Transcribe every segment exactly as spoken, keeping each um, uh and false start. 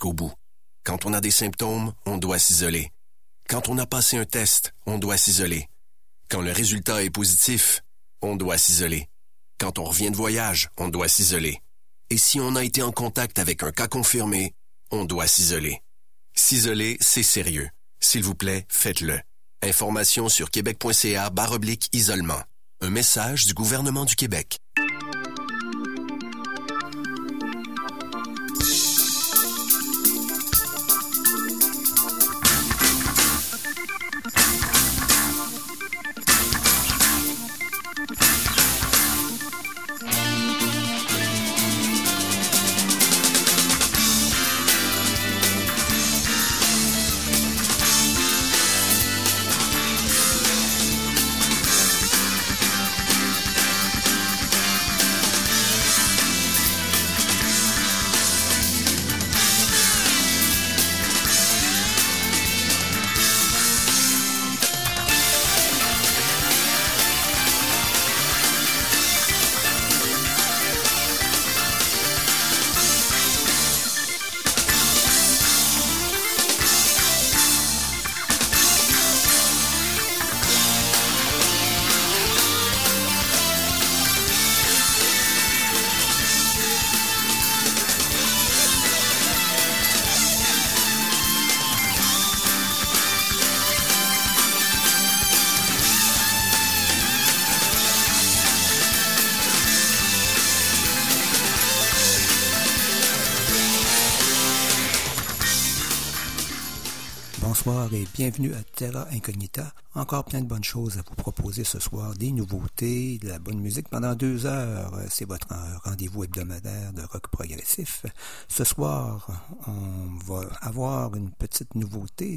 jusqu'au bout. Quand on a des symptômes, on doit s'isoler. Quand on a passé un test, on doit s'isoler. Quand le résultat est positif, on doit s'isoler. Quand on revient de voyage, on doit s'isoler. Et si on a été en contact avec un cas confirmé, on doit s'isoler. S'isoler, c'est sérieux. S'il vous plaît, faites-le. Information sur québec.ca barre oblique isolement. Un message du gouvernement du Québec. Bonsoir et bienvenue à Terra Incognita. Encore plein de bonnes choses à vous proposer ce soir, des nouveautés, de la bonne musique pendant deux heures. C'est votre rendez-vous hebdomadaire de rock progressif. Ce soir, on va avoir une petite nouveauté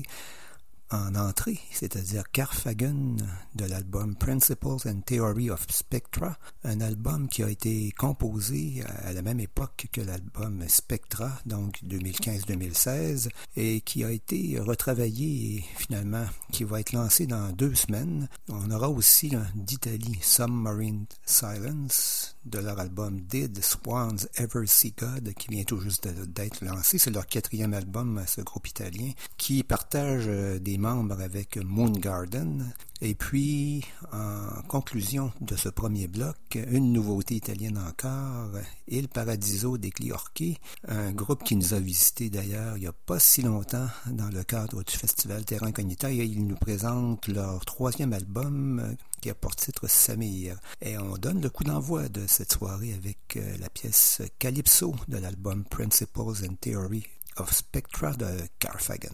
en entrée, c'est-à-dire Carphagen de l'album Principles and Theory of Spectra, un album qui a été composé à la même époque que l'album Spectra, donc deux mille quinze deux mille seize, et qui a été retravaillé et finalement qui va être lancé dans deux semaines. On aura aussi d'Italie Submarine Silence de leur album Did Swans Ever See God, qui vient tout juste d'être lancé. C'est leur quatrième album, ce groupe italien, qui partage des membres avec Moon Garden. Et puis, en conclusion de ce premier bloc, une nouveauté italienne encore, Il Paradiso dei Cliorchi, un groupe qui nous a visité d'ailleurs il n'y a pas si longtemps dans le cadre du festival Terra Incognita, et ils nous présentent leur troisième album qui a pour titre Samir. Et on donne le coup d'envoi de cette soirée avec la pièce Calypso de l'album Principles and Theory of Spectra de Carphagen.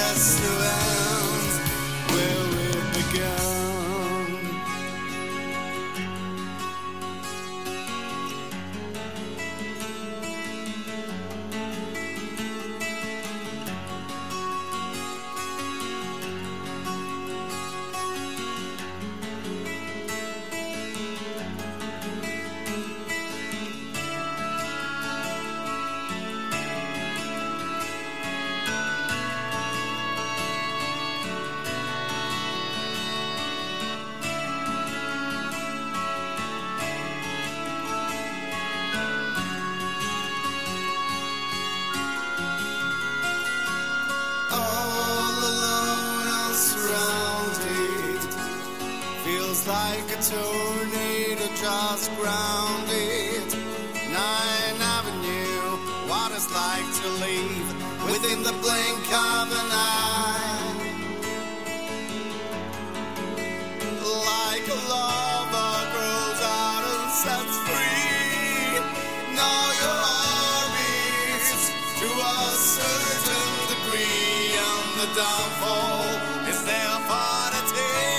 restaurant where we began. Like a tornado just grounded Ninth Avenue, what it's like to leave within the blink of an eye. Like a lover grows out and sets free. Know your armies to a certain degree, and the downfall is there for the take.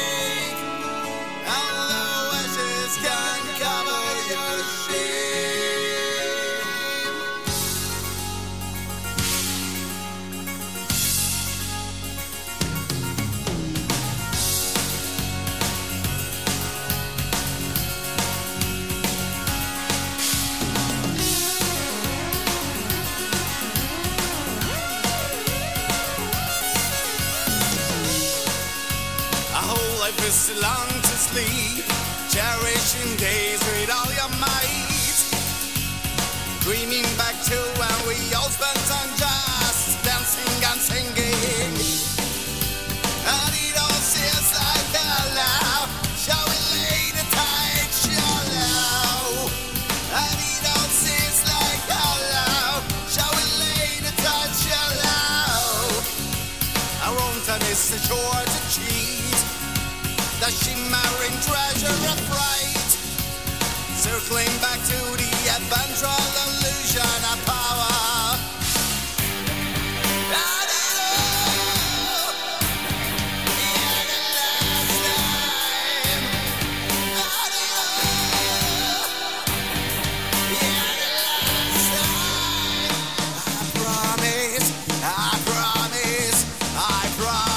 Can cover your shame. A whole life is too long to sleep. Cherishing days with all your might, dreaming back to when we all spent time just dancing and singing. And it all seems like hello, shall we lay the tide shallow? And it all seems like hello, shall we lay the tide shallow? Our own time is too short to cheat. The shimmering treasure of fright, circling back to the eventual illusion of power. And it all, yeah, the last time. And it all, yeah, the last time. I promise, I promise, I promise.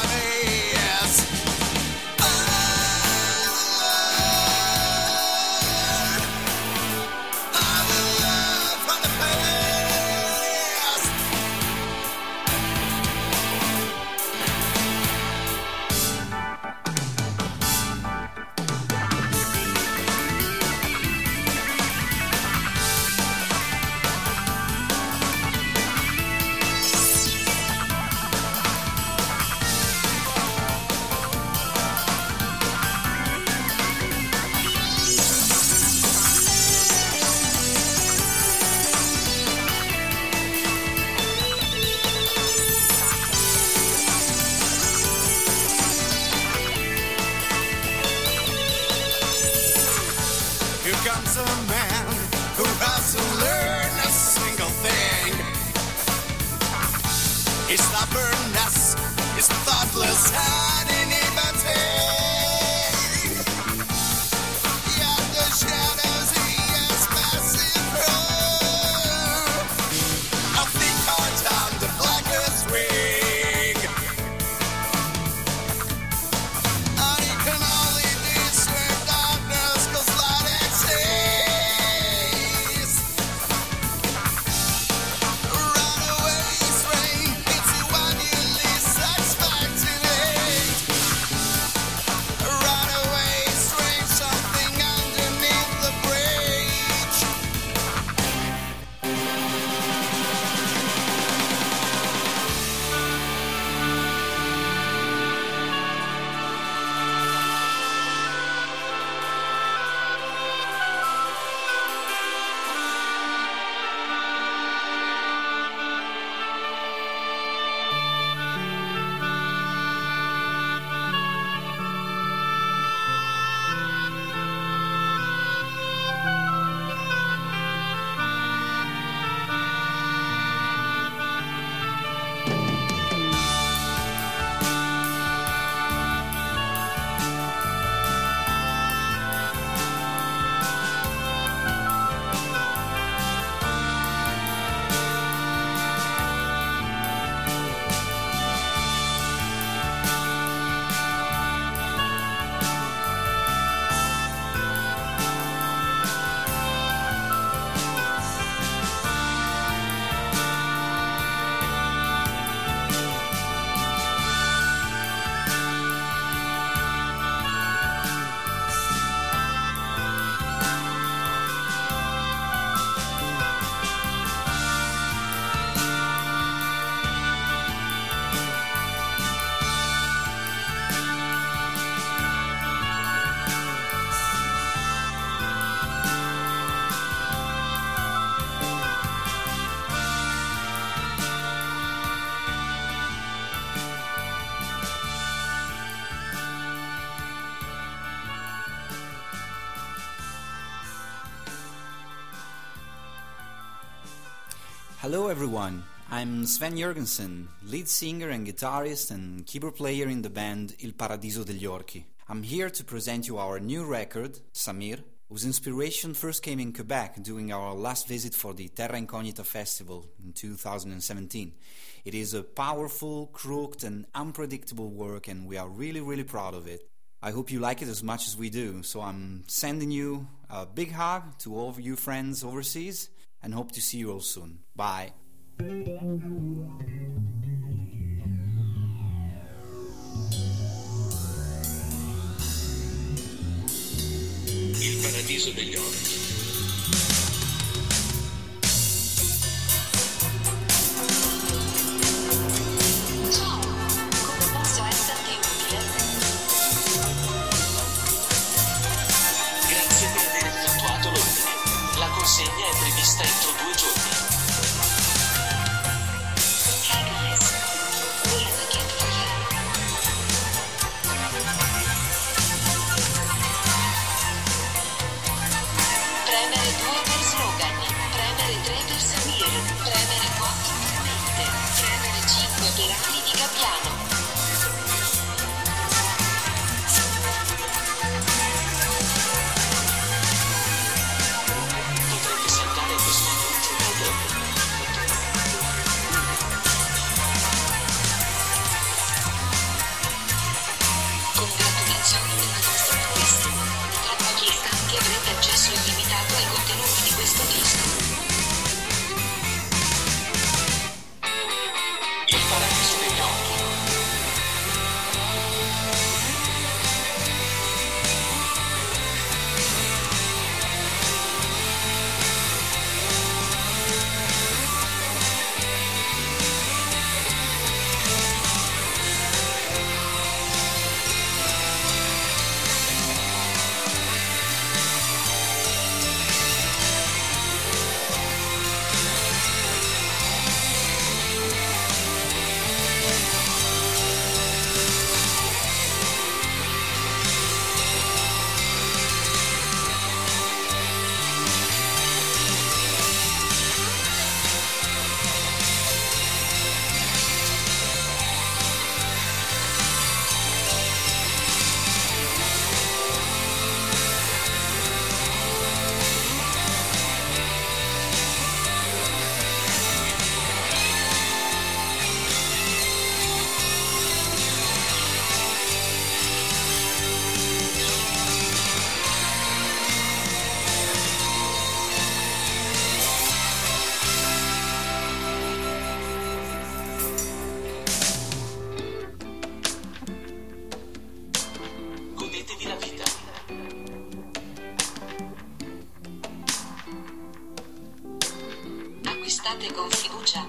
Hello everyone, I'm Sven Jørgensen, lead singer and guitarist and keyboard player in the band Il Paradiso degli Orchi. I'm here to present you our new record, Samir, whose inspiration first came in Quebec during our last visit for the Terra Incognita Festival in two thousand seventeen. It is a powerful, crooked and unpredictable work and we are really, really proud of it. I hope you like it as much as we do, so I'm sending you a big hug to all of you friends overseas and hope to see you all soon. Bye. Il Paradiso degli Orchi. Ciao, come posso esserti utile? Grazie per aver effettuato l'ordine. La consegna è prevista entro due giorni. Hey guys, we have a gift for you. Premere due per slogan, premere tre per Samir, premere quattro per mente, premere cinque per ali di Gabbiano. Potrete saltare questo annuncio da dopo. Congratulazioni per il vostro acquisto. Tra pochi istanti avrete accesso illimitato ai contenuti di questo disco. Il Paradiso degli Orchi. Godetevi la vita. Acquistate con fiducia.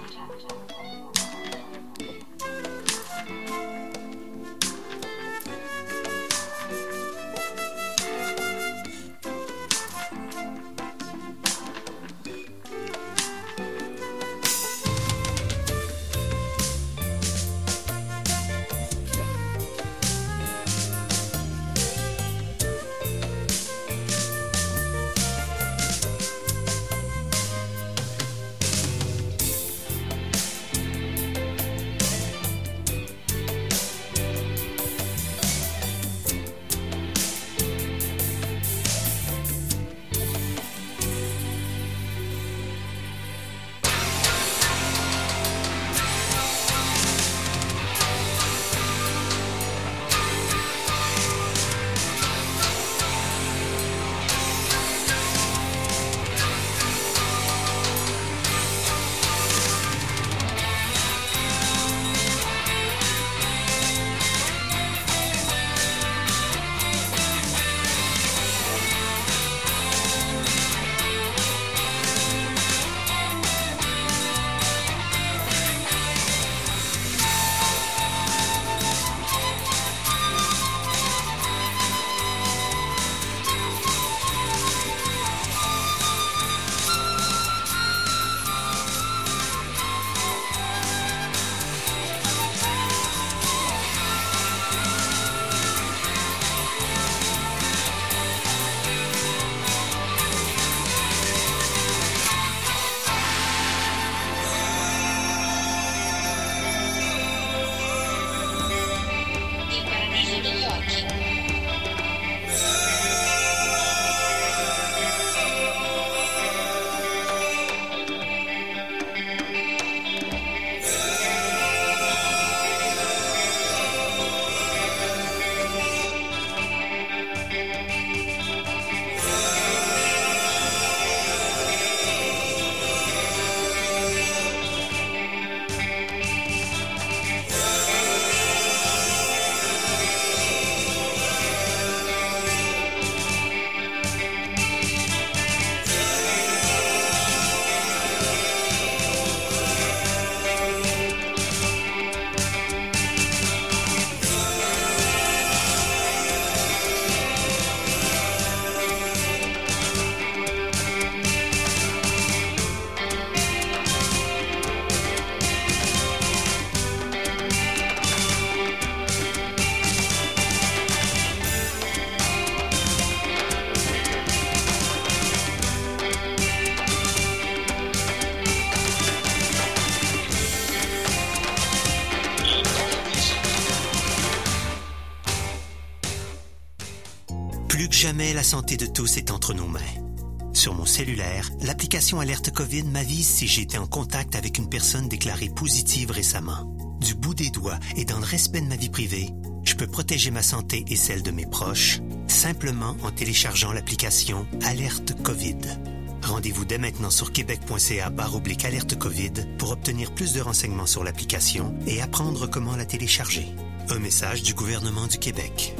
Jamais la santé de tous est entre nos mains. Sur mon cellulaire, l'application Alerte COVID m'avise si j'ai été en contact avec une personne déclarée positive récemment. Du bout des doigts et dans le respect de ma vie privée, je peux protéger ma santé et celle de mes proches simplement en téléchargeant l'application Alerte COVID. Rendez-vous dès maintenant sur québec.ca barre oblique alerte COVID pour obtenir plus de renseignements sur l'application et apprendre comment la télécharger. Un message du gouvernement du Québec.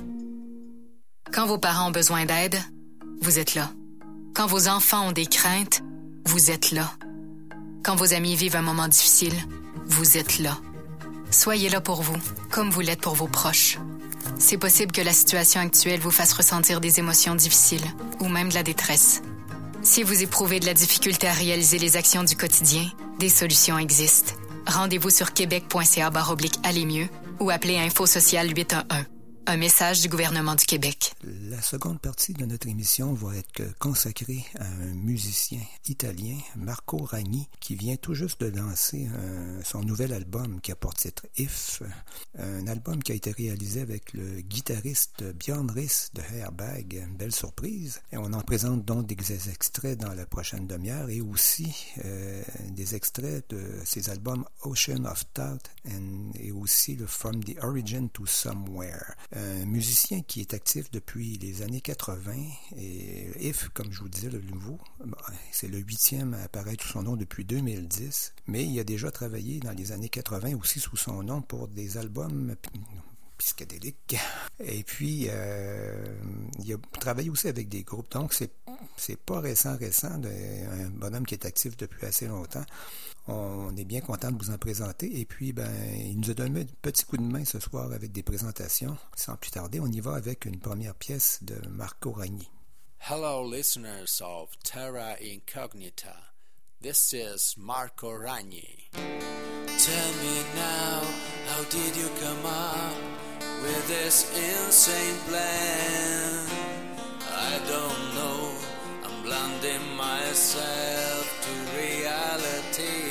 Quand vos parents ont besoin d'aide, vous êtes là. Quand vos enfants ont des craintes, vous êtes là. Quand vos amis vivent un moment difficile, vous êtes là. Soyez là pour vous, comme vous l'êtes pour vos proches. C'est possible que la situation actuelle vous fasse ressentir des émotions difficiles ou même de la détresse. Si vous éprouvez de la difficulté à réaliser les actions du quotidien, des solutions existent. Rendez-vous sur québec.ca barre oblique aller mieux ou appelez Info Social huit un un. Un message du gouvernement du Québec. La seconde partie de notre émission va être consacrée à un musicien italien, Marco Ragni, qui vient tout juste de lancer un, son nouvel album qui a pour titre If, un album qui a été réalisé avec le guitariste Björn Riss de Airbag, une belle surprise. Et on en présente donc des extraits dans la prochaine demi-heure et aussi euh, des extraits de ses albums Ocean of Thought and, et aussi le From the Origin to Somewhere. Un musicien qui est actif depuis les années quatre-vingts et If, comme je vous disais, le nouveau, c'est le huitième à apparaître sous son nom depuis deux mille dix, mais il a déjà travaillé dans les années quatre-vingts aussi sous son nom pour des albums psychédéliques. Et puis, euh, il a travaillé aussi avec des groupes, donc c'est, c'est pas récent, récent, de, un bonhomme qui est actif depuis assez longtemps. On est bien content de vous en présenter. Et puis, ben, il nous a donné un petit coup de main ce soir avec des présentations. Sans plus tarder, on y va avec une première pièce de Marco Ragni. Hello, listeners of Terra Incognita. This is Marco Ragni. Tell me now, how did you come up with this insane plan? I don't know, I'm blinding myself to reality.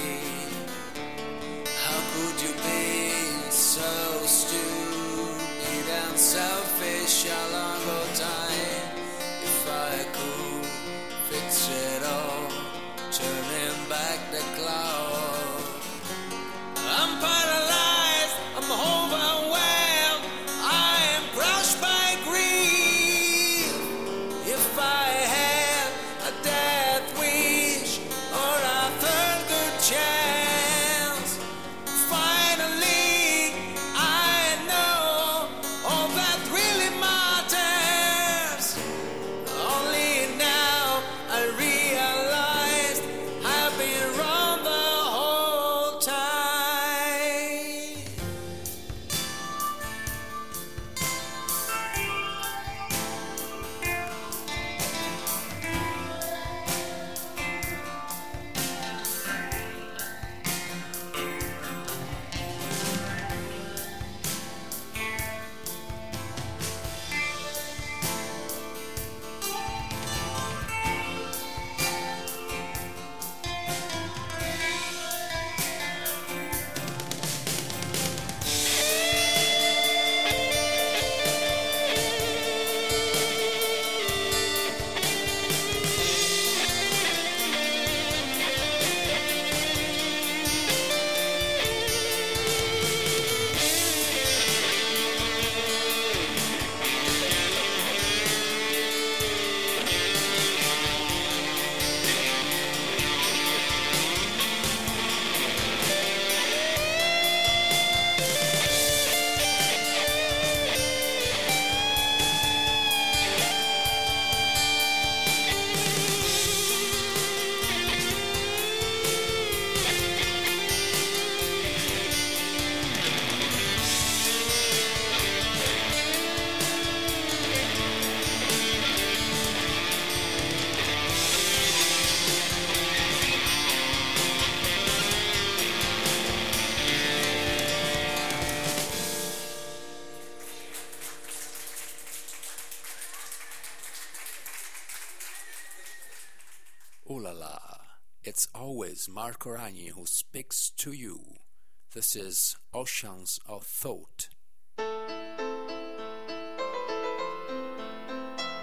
How could you be so stupid and selfish a long time? If I could fix it all, turning back the clock. I'm paralyzed, I'm overwhelmed, I am crushed by grief. If I had a death wish or a third good chance, finally I know all that really matters. Only now I realized I've been wrong the whole time. Ooh la la, it's always Marco Ragni who speaks to you. This is Oceans of Thought.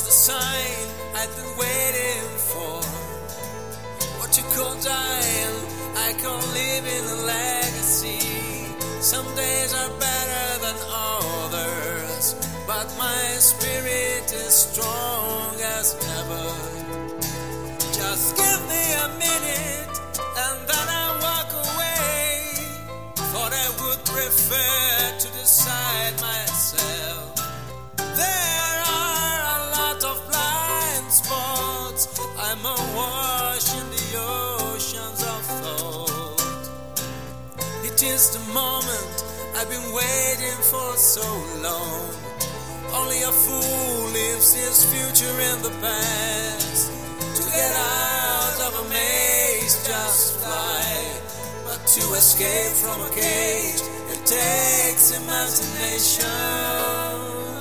the sign I'd been waiting for. What you call dying, I call living a legacy. Some days are better than others, but my spirit is strong as ever. Just give me a minute and then I'll walk away. Thought I would prefer to decide myself. There are a lot of blind spots. I'm awash in the oceans of thought. It is the moment I've been waiting for so long. Only a fool lives his future in the past. To get out of a maze, just fly. But to escape from a cage, it takes imagination.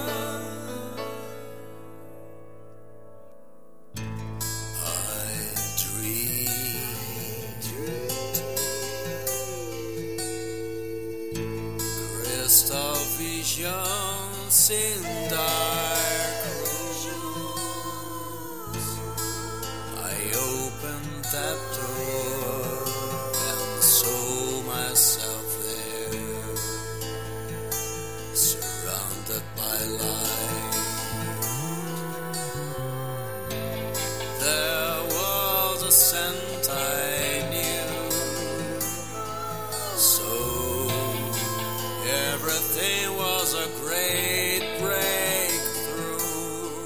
Visions in dark rooms. I opened that door and saw myself there, surrounded by light. There was a scent I knew, so everything was a great breakthrough.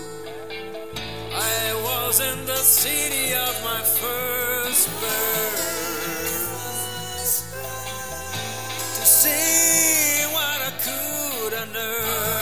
I was in the city of my first birth to see what I could unearth.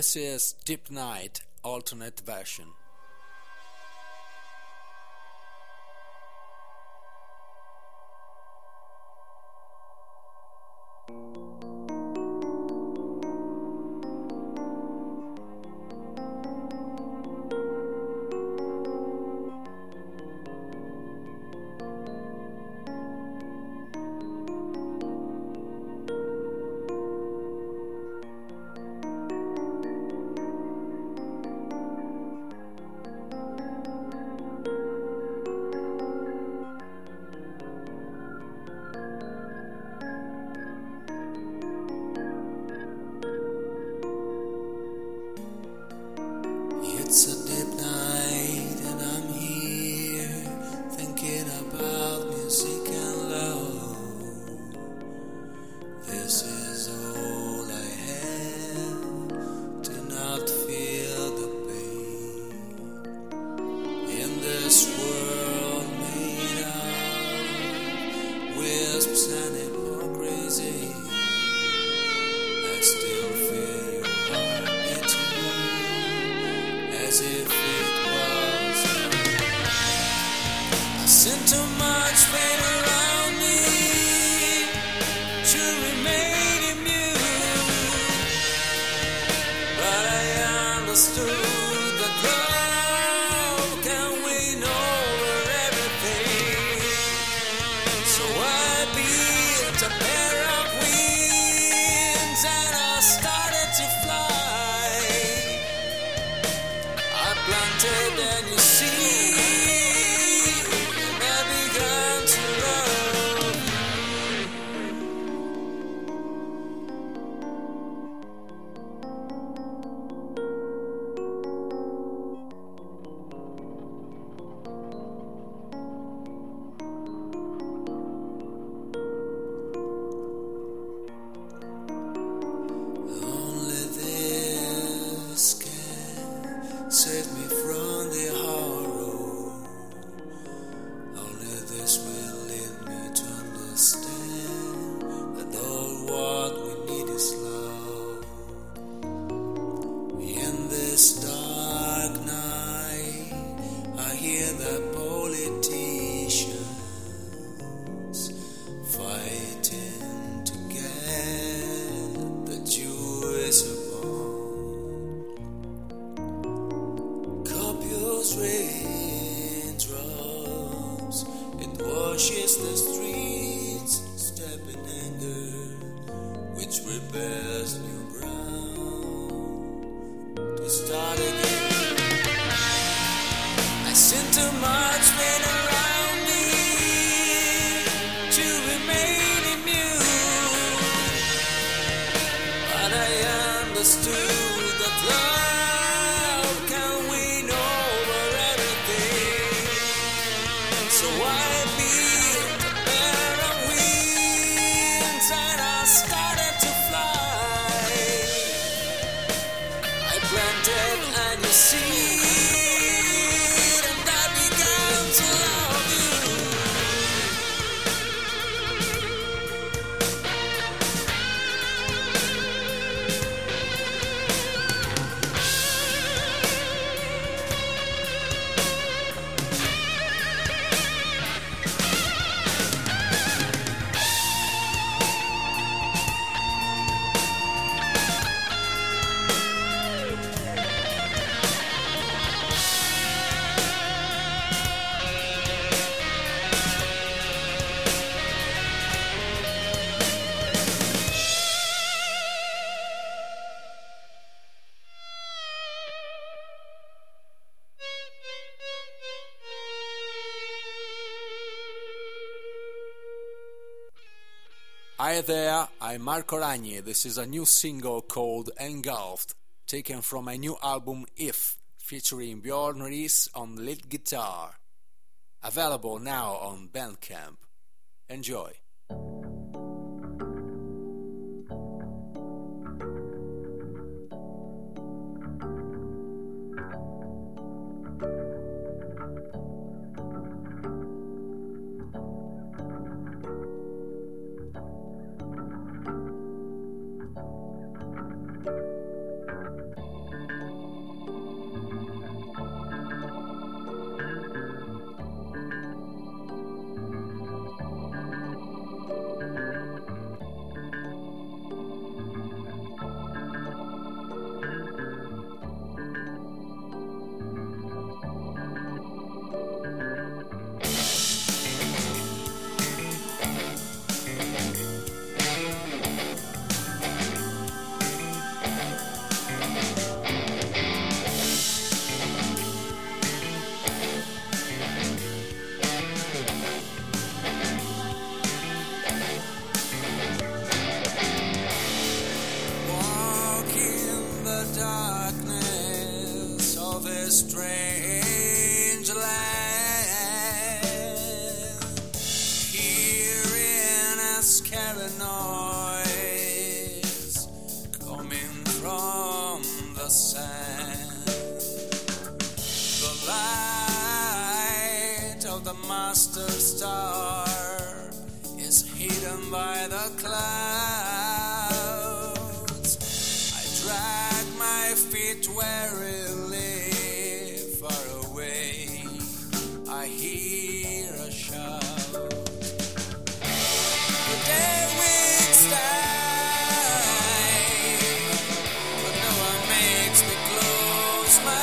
This is Deep Night alternate version. It's a deep night and I'm here thinking about music and love. This is all I have to not feel the pain in this world made of wisps and hypocrisy. I still feel your heart beating as if it was. I've seen too much pain around me to remain immune, but I understood that love can win over everything. So I built a pair of wings and I started to fly. I planted and you see, and I began to love. Only this can save me from the horror. Only this will lead me to understand that all what we need is love. In this dark night, I hear the politicians fighting to get the Jews upon. Copious raindrops, it washes the streets, step in anger, which repairs new ground to start again. I seen too much pain around me to remain immune, but I understood that love can win over everything. So I built a pair of wings and I started to fly. I planted and you seed and I began to love you. Hi there, I'm Marco Ragni. This is a new single called Engulfed, taken from my new album If, featuring Bjorn Rees on lead guitar. Available now on Bandcamp. Enjoy. hidden by the clouds. I drag my feet warily far away. I hear a shout. The day winds die, but no one makes me close my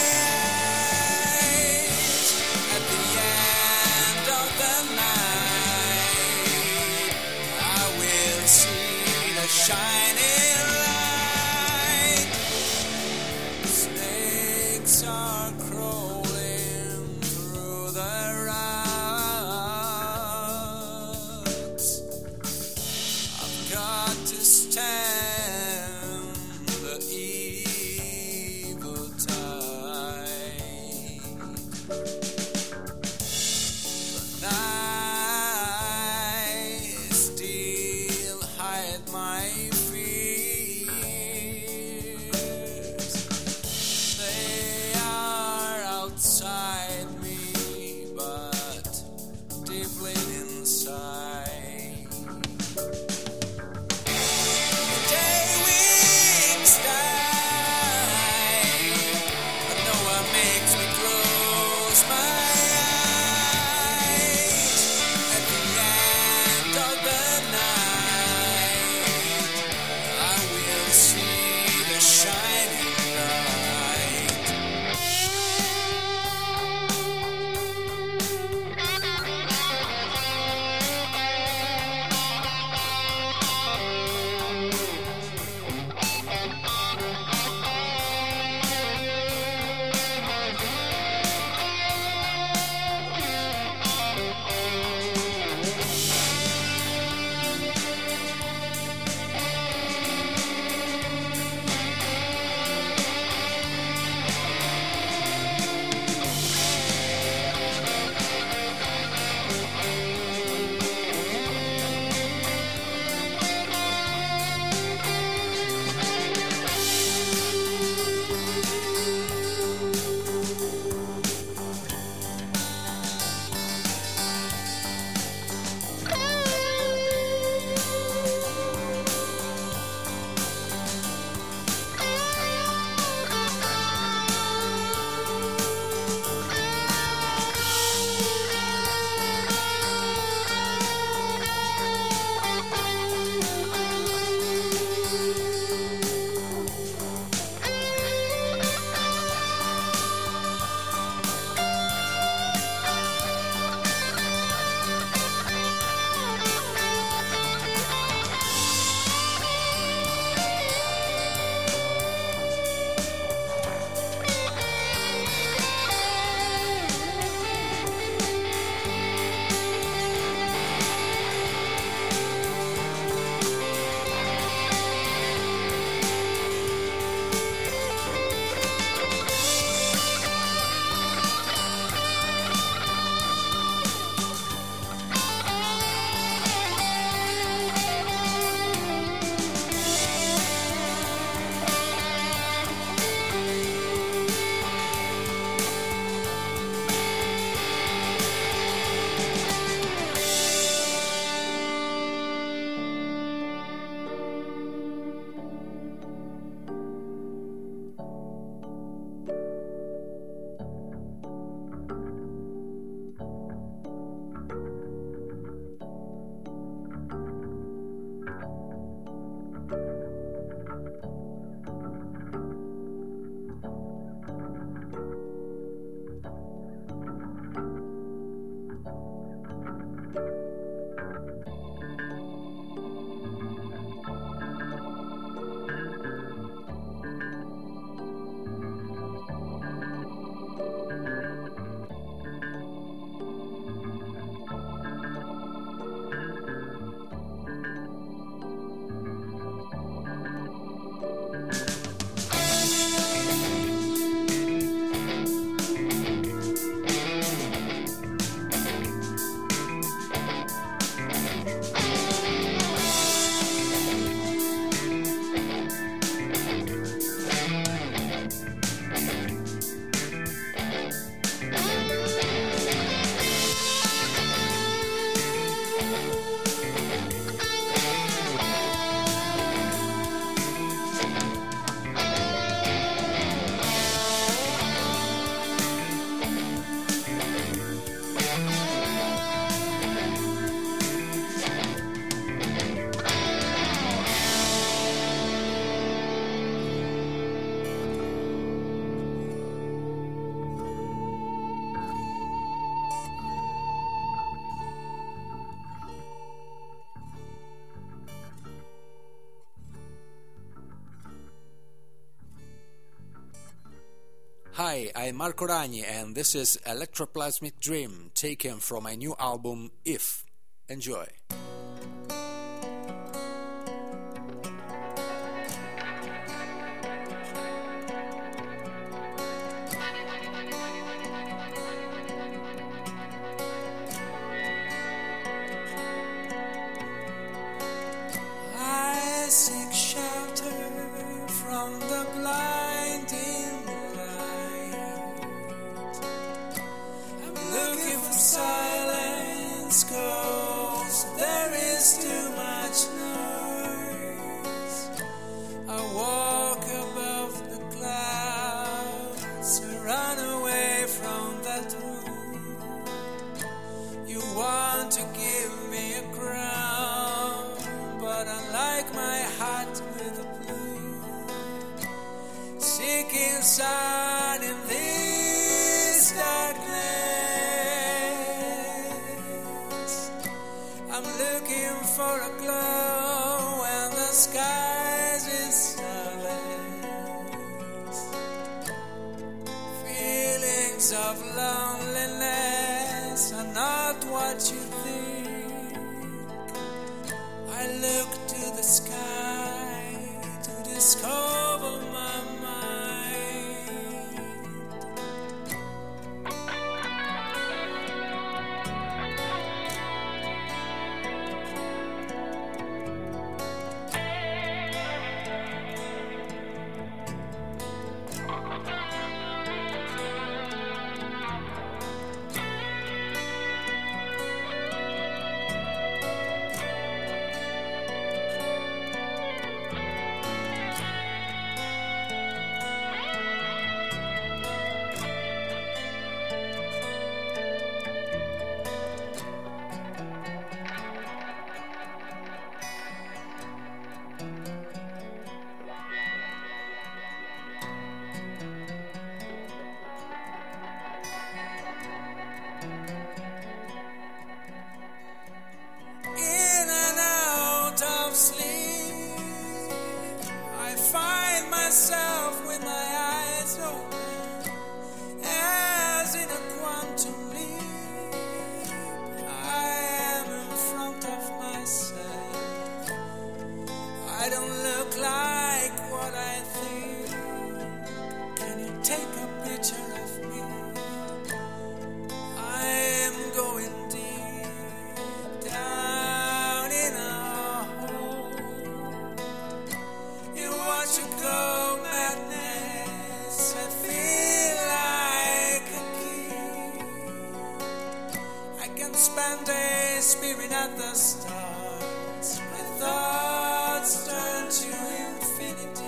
eyes. At the end of the night, I will Hi, I'm Marco Ragni and this is Electroplasmic Dream, taken from my new album, If. Enjoy. I seek shelter from the blinding light. I'm looking for silence, 'cause there is too much noise. I walk above the clouds, run away from that room. You want to give me a crown, but I like my hat with a blue. Seeking sun in this darkness. I'm looking for a glow when the skies is silence. Feelings of loneliness are not what you think. I look to the sky to discover my mind. In and out of sleep, I find myself with my eyes open, as in a quantum leap. I am in front of myself. I don't look like what I think. Can you take a picture of me? I am going deep down in a hole. You watch you go madness. I feel like a king. I can spend days peering at the stars. My thoughts turn to infinity.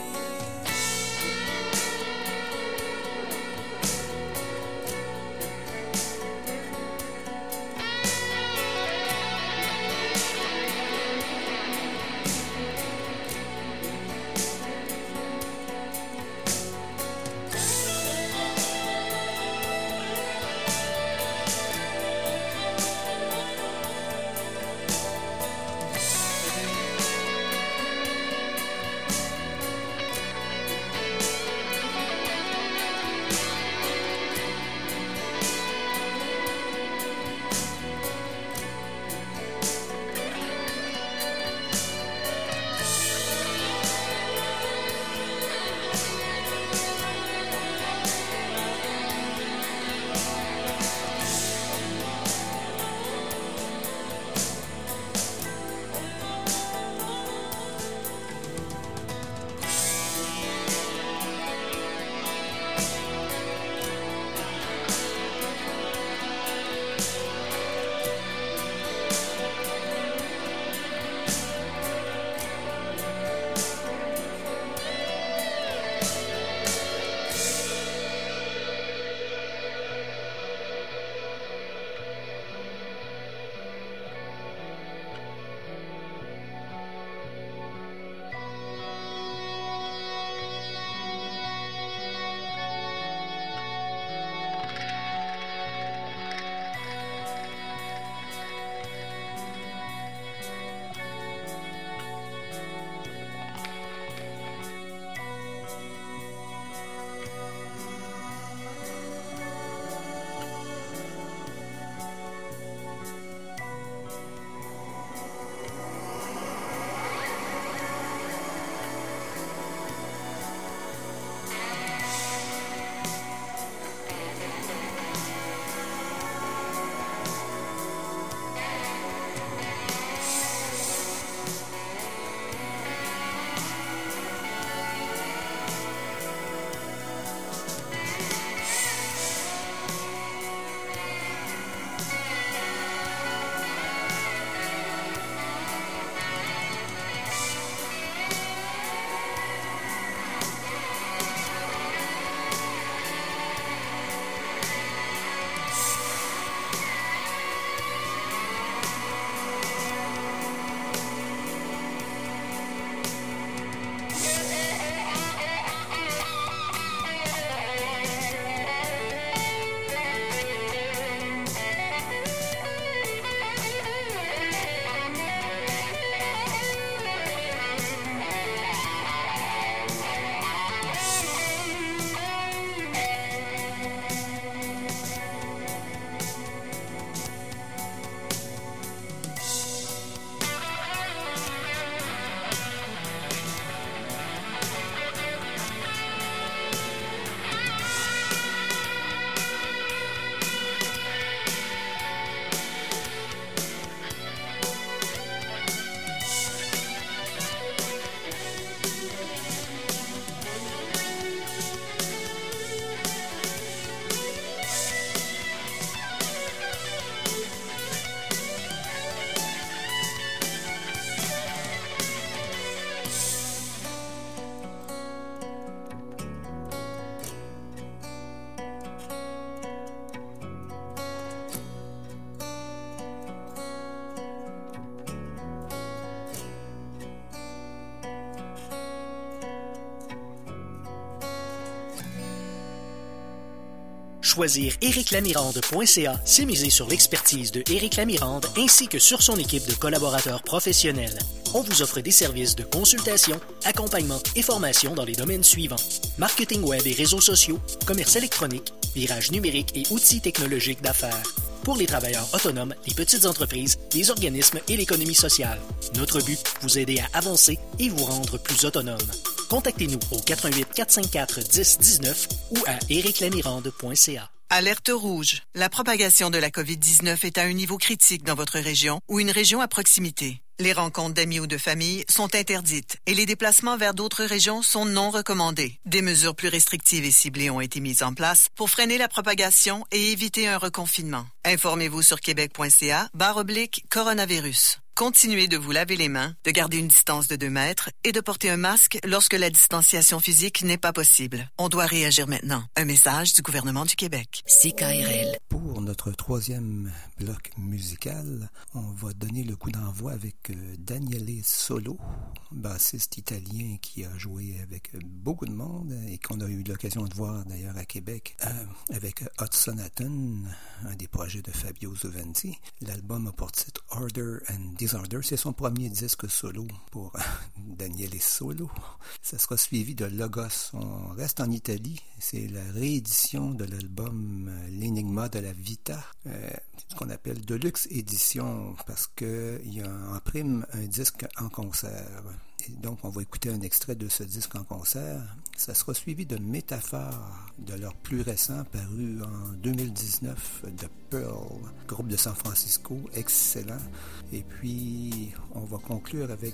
Choisir éric lamirande point c a, c'est miser sur l'expertise de Éric Lamirande ainsi que sur son équipe de collaborateurs professionnels. On vous offre des services de consultation, accompagnement et formation dans les domaines suivants: marketing web et réseaux sociaux, commerce électronique, virage numérique et outils technologiques d'affaires. Pour les travailleurs autonomes, les petites entreprises, les organismes et l'économie sociale. Notre but, vous aider à avancer et vous rendre plus autonome. Contactez-nous au quatre un huit, quatre cinq quatre, un zéro un neuf ou à éric lamirande point c a. Alerte rouge. La propagation de la covid dix-neuf est à un niveau critique dans votre région ou une région à proximité. Les rencontres d'amis ou de famille sont interdites et les déplacements vers d'autres régions sont non recommandés. Des mesures plus restrictives et ciblées ont été mises en place pour freiner la propagation et éviter un reconfinement. Informez-vous sur québec point c a barre oblique coronavirus. Continuez de vous laver les mains, de garder une distance de deux mètres et de porter un masque lorsque la distanciation physique n'est pas possible. On doit réagir maintenant. Un message du gouvernement du Québec. C K R L. Pour notre troisième bloc musical, on va donner le coup d'envoi avec euh, Daniele Solo, bassiste italien qui a joué avec beaucoup de monde et qu'on a eu l'occasion de voir d'ailleurs à Québec euh, avec Hot Sonata, un des projets de Fabio Zovanti. L'album a pour titre Order and Disorder. C'est son premier disque solo pour Daniele Solo. Ça sera suivi de Logos. On reste en Italie. C'est la réédition de l'album L'Enigma de la Vita, euh, ce qu'on appelle Deluxe Édition, parce qu'il y a en prime un disque en concert. Et donc, on va écouter un extrait de ce disque en concert. Ça sera suivi de Métaphore, de leur plus récent, paru en deux mille dix-neuf, de Pearl, groupe de San Francisco, excellent. Et puis, on va conclure avec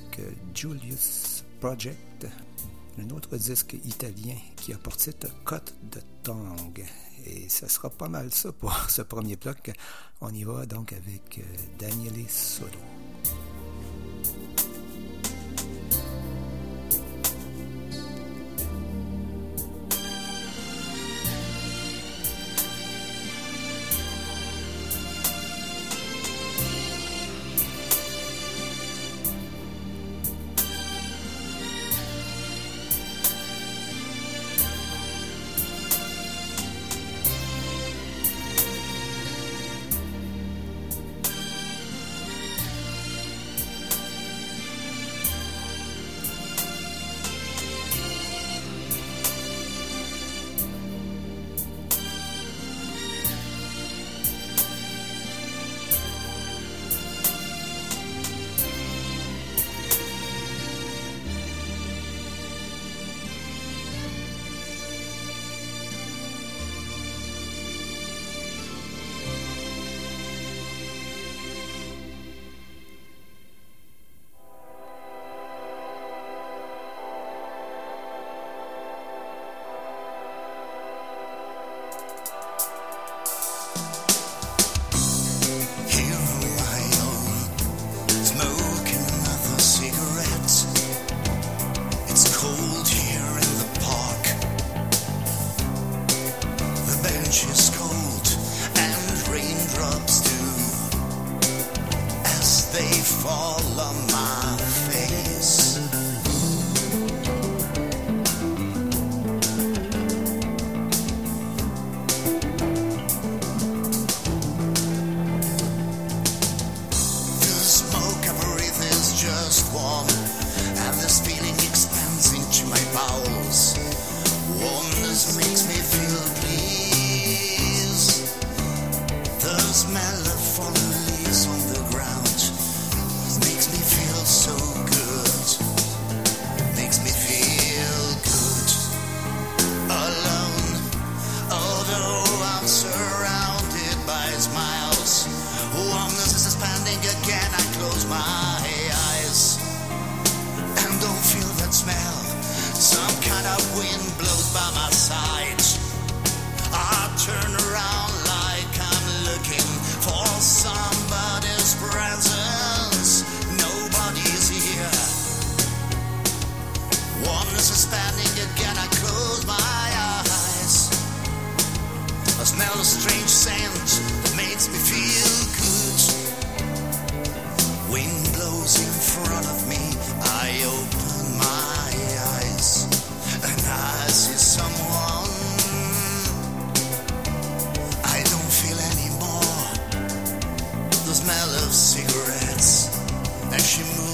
Julius Project, un autre disque italien qui a pour titre Cut the Tongue. Et ça sera pas mal ça pour ce premier bloc. On y va donc avec Daniele Solo.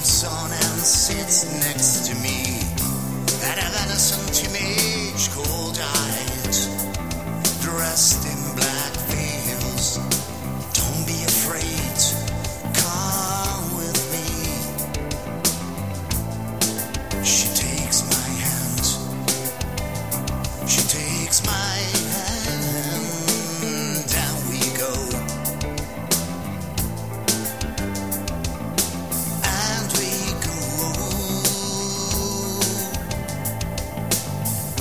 boots on and sits next to me. That evanescent image, cold-eyed, dressed in black veils. Don't be afraid, come with me. She takes my hand. She takes my hand. Down we go. And we go.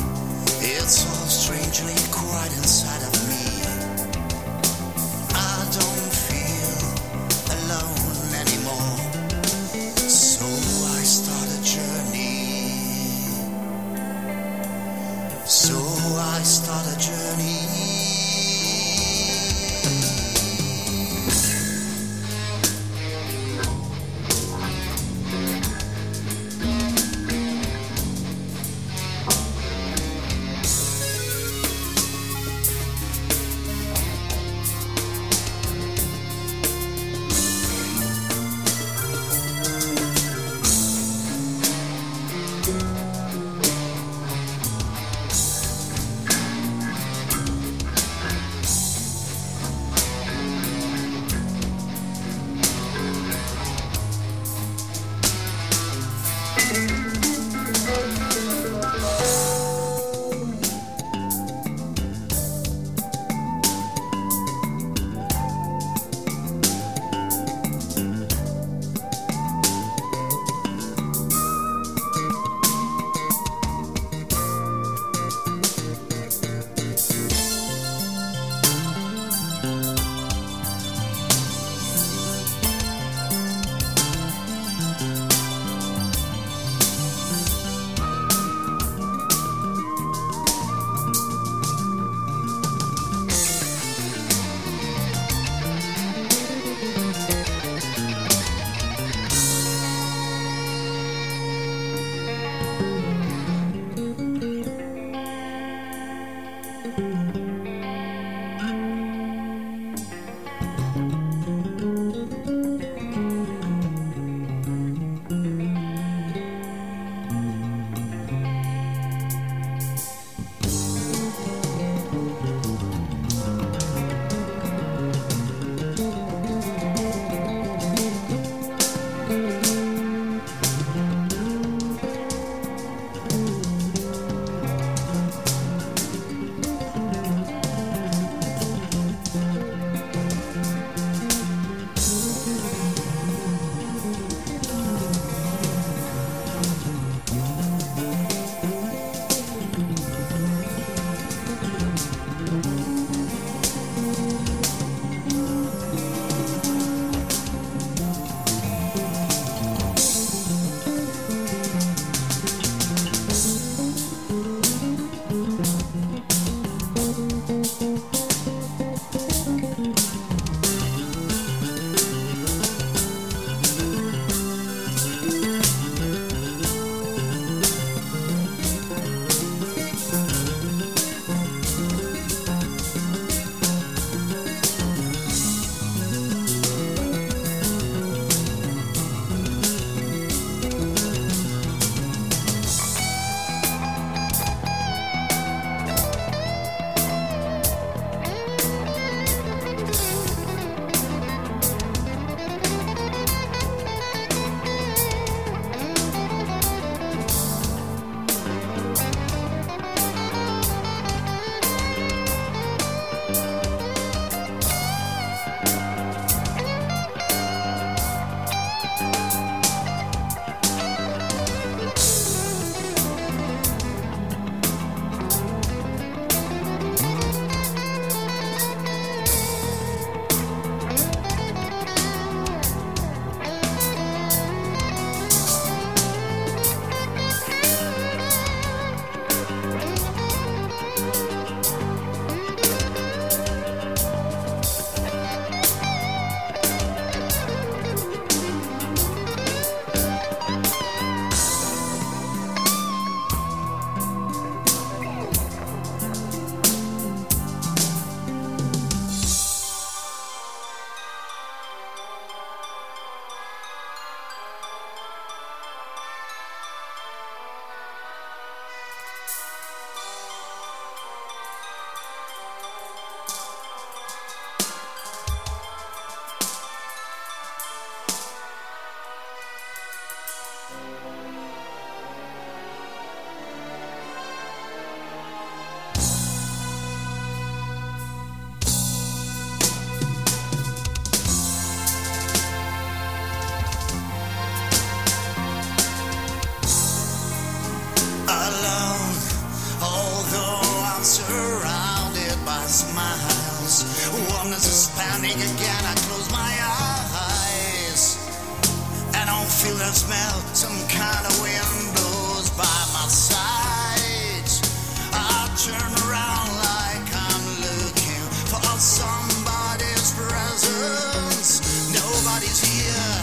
Warners is panic again. I close my eyes. I don't feel that smell. Some kind of wind blows by my side. I turn around like I'm looking for somebody's presence. Nobody's here.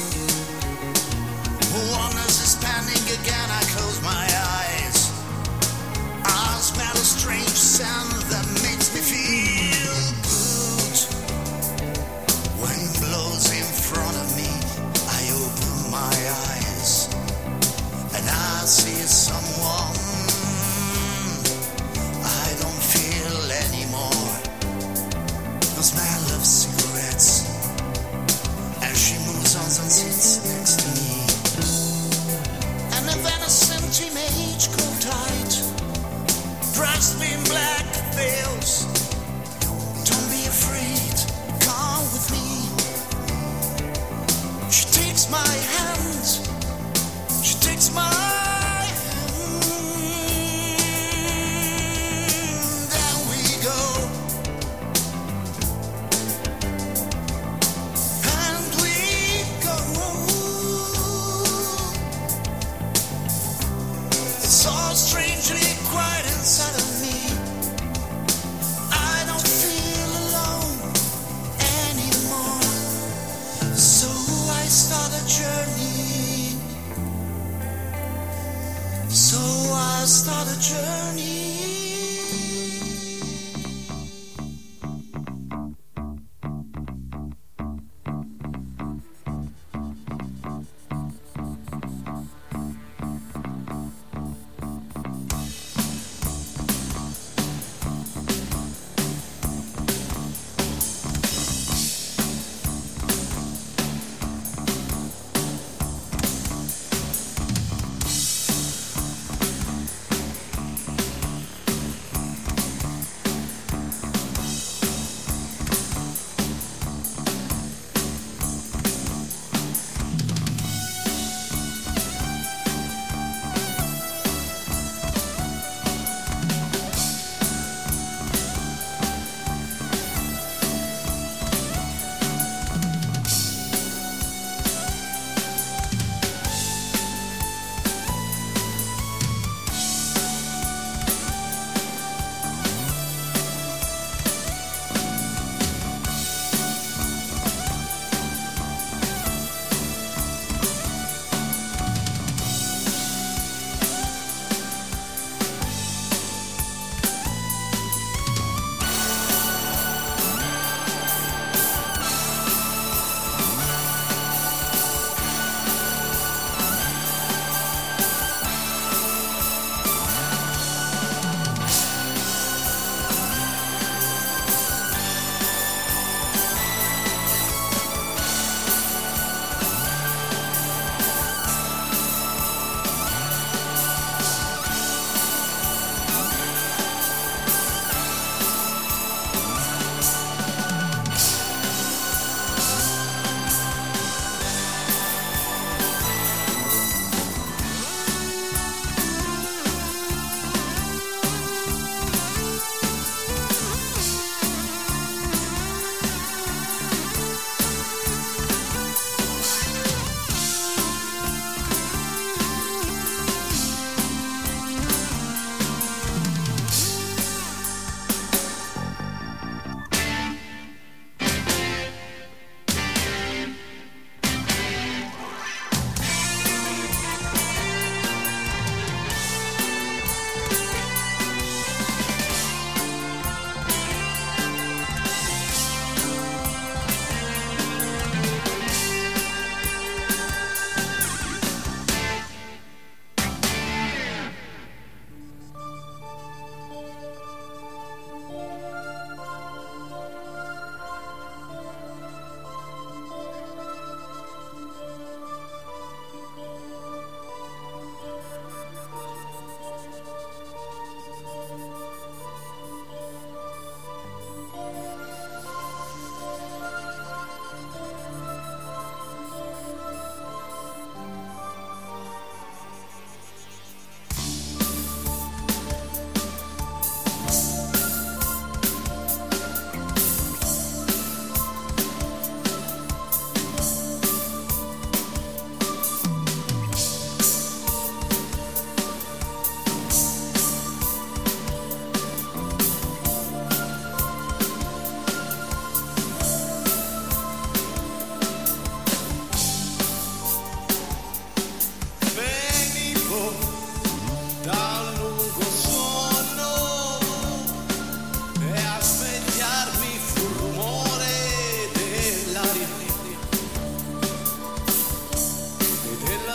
Warners is panic again. I close my eyes. I smell a strange scent that makes me feel good. Wind blows in front of me. I open my eyes and I see someone I don't feel anymore. The smell of cigarettes, and she moves on and sits next to me. An evanescent teenage cold tight, dressed in black veils. Don't be afraid, come with me. She takes my hand, she takes my hand, and we go, and we go. It's all strangely quiet inside of me. I don't feel alone anymore. So I start a journey. So I start a journey.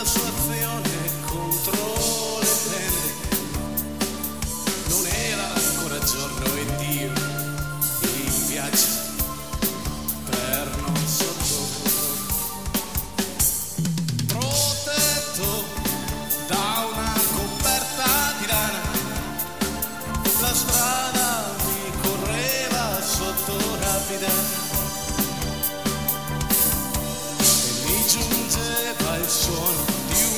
sua azione contro le tende. Non era ancora giorno e Dio in viaggio per non sottoporre. Protetto da una coperta di lana, la strada mi correva sotto rapida. Giungeva il suono di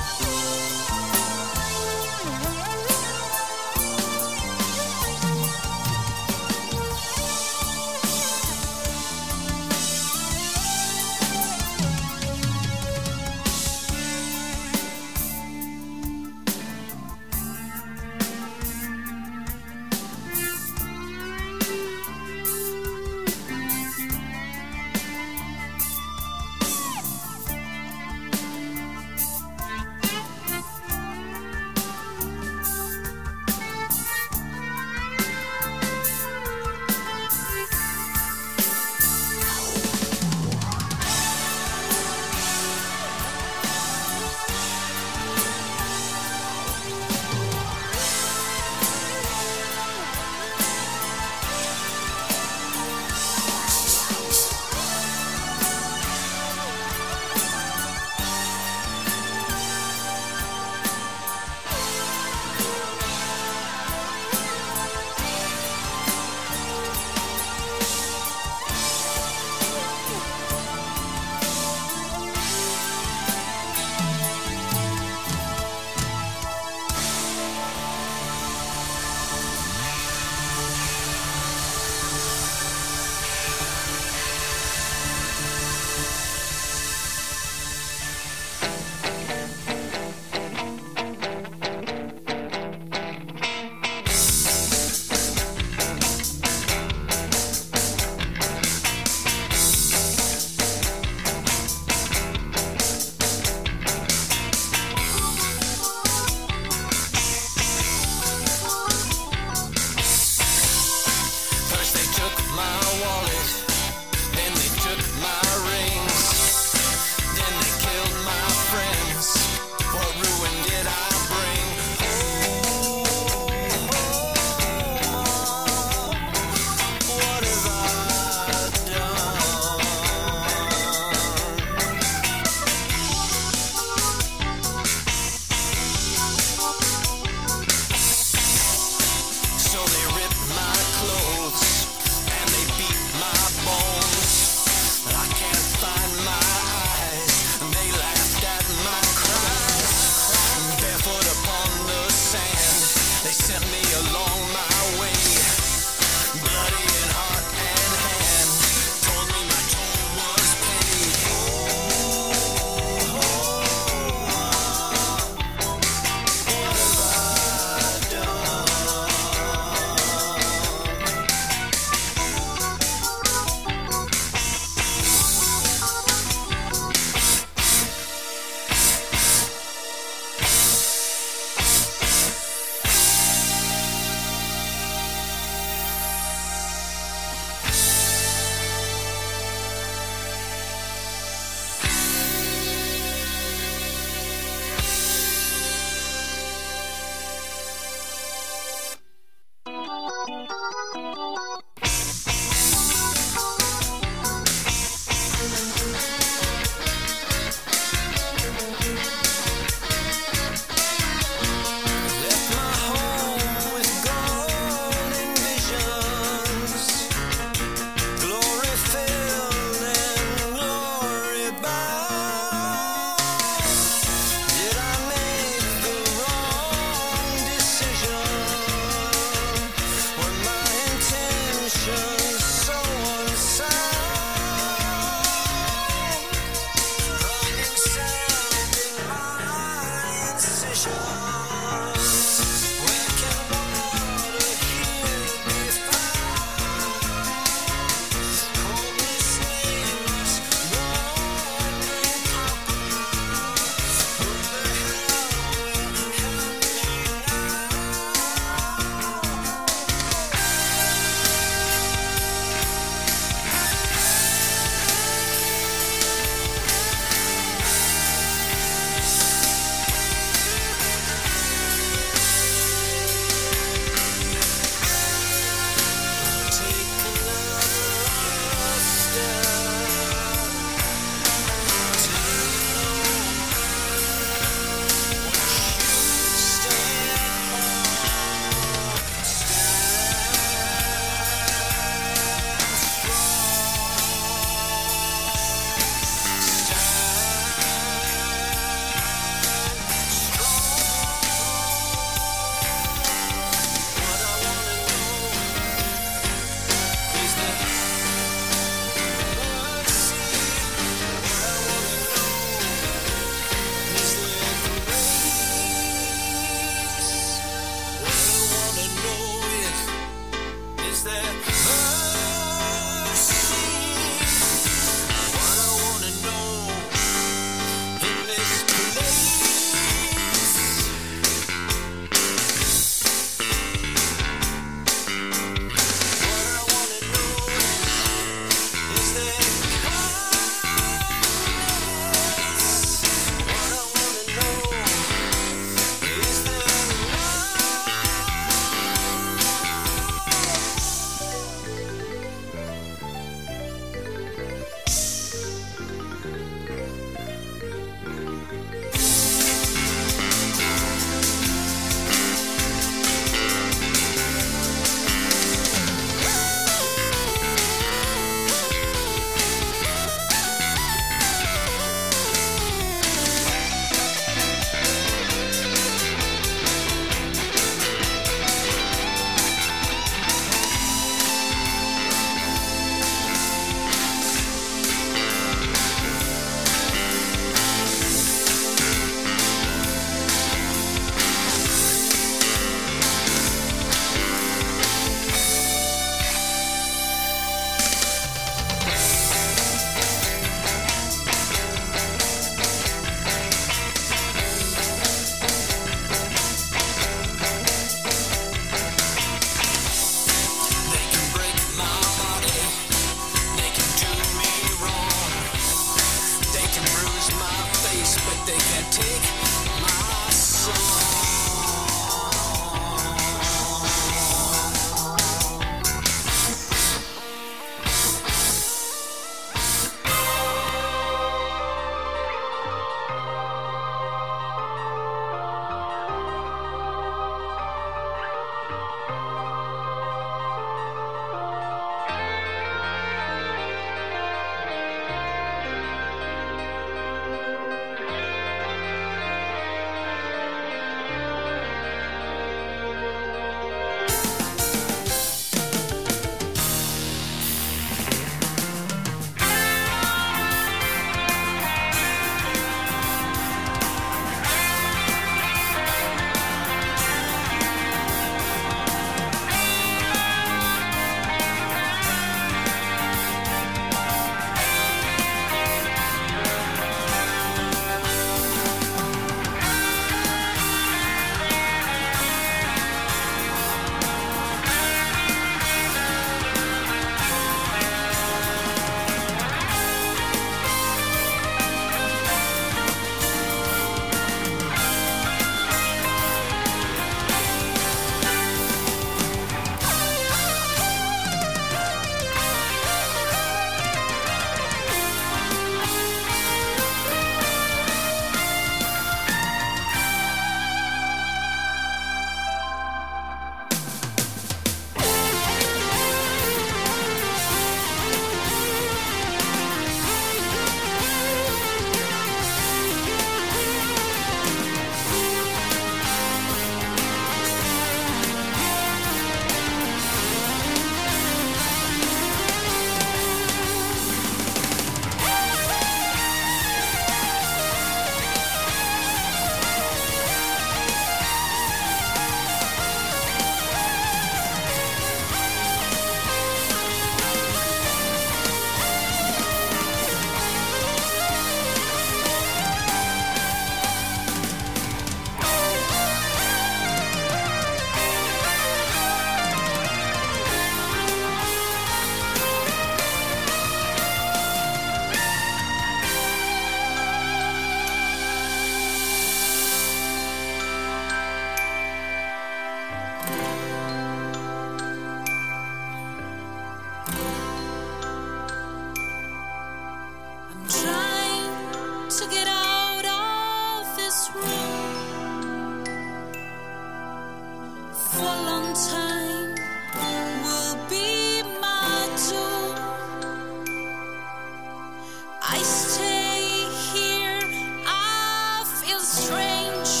I stay here, I feel strange.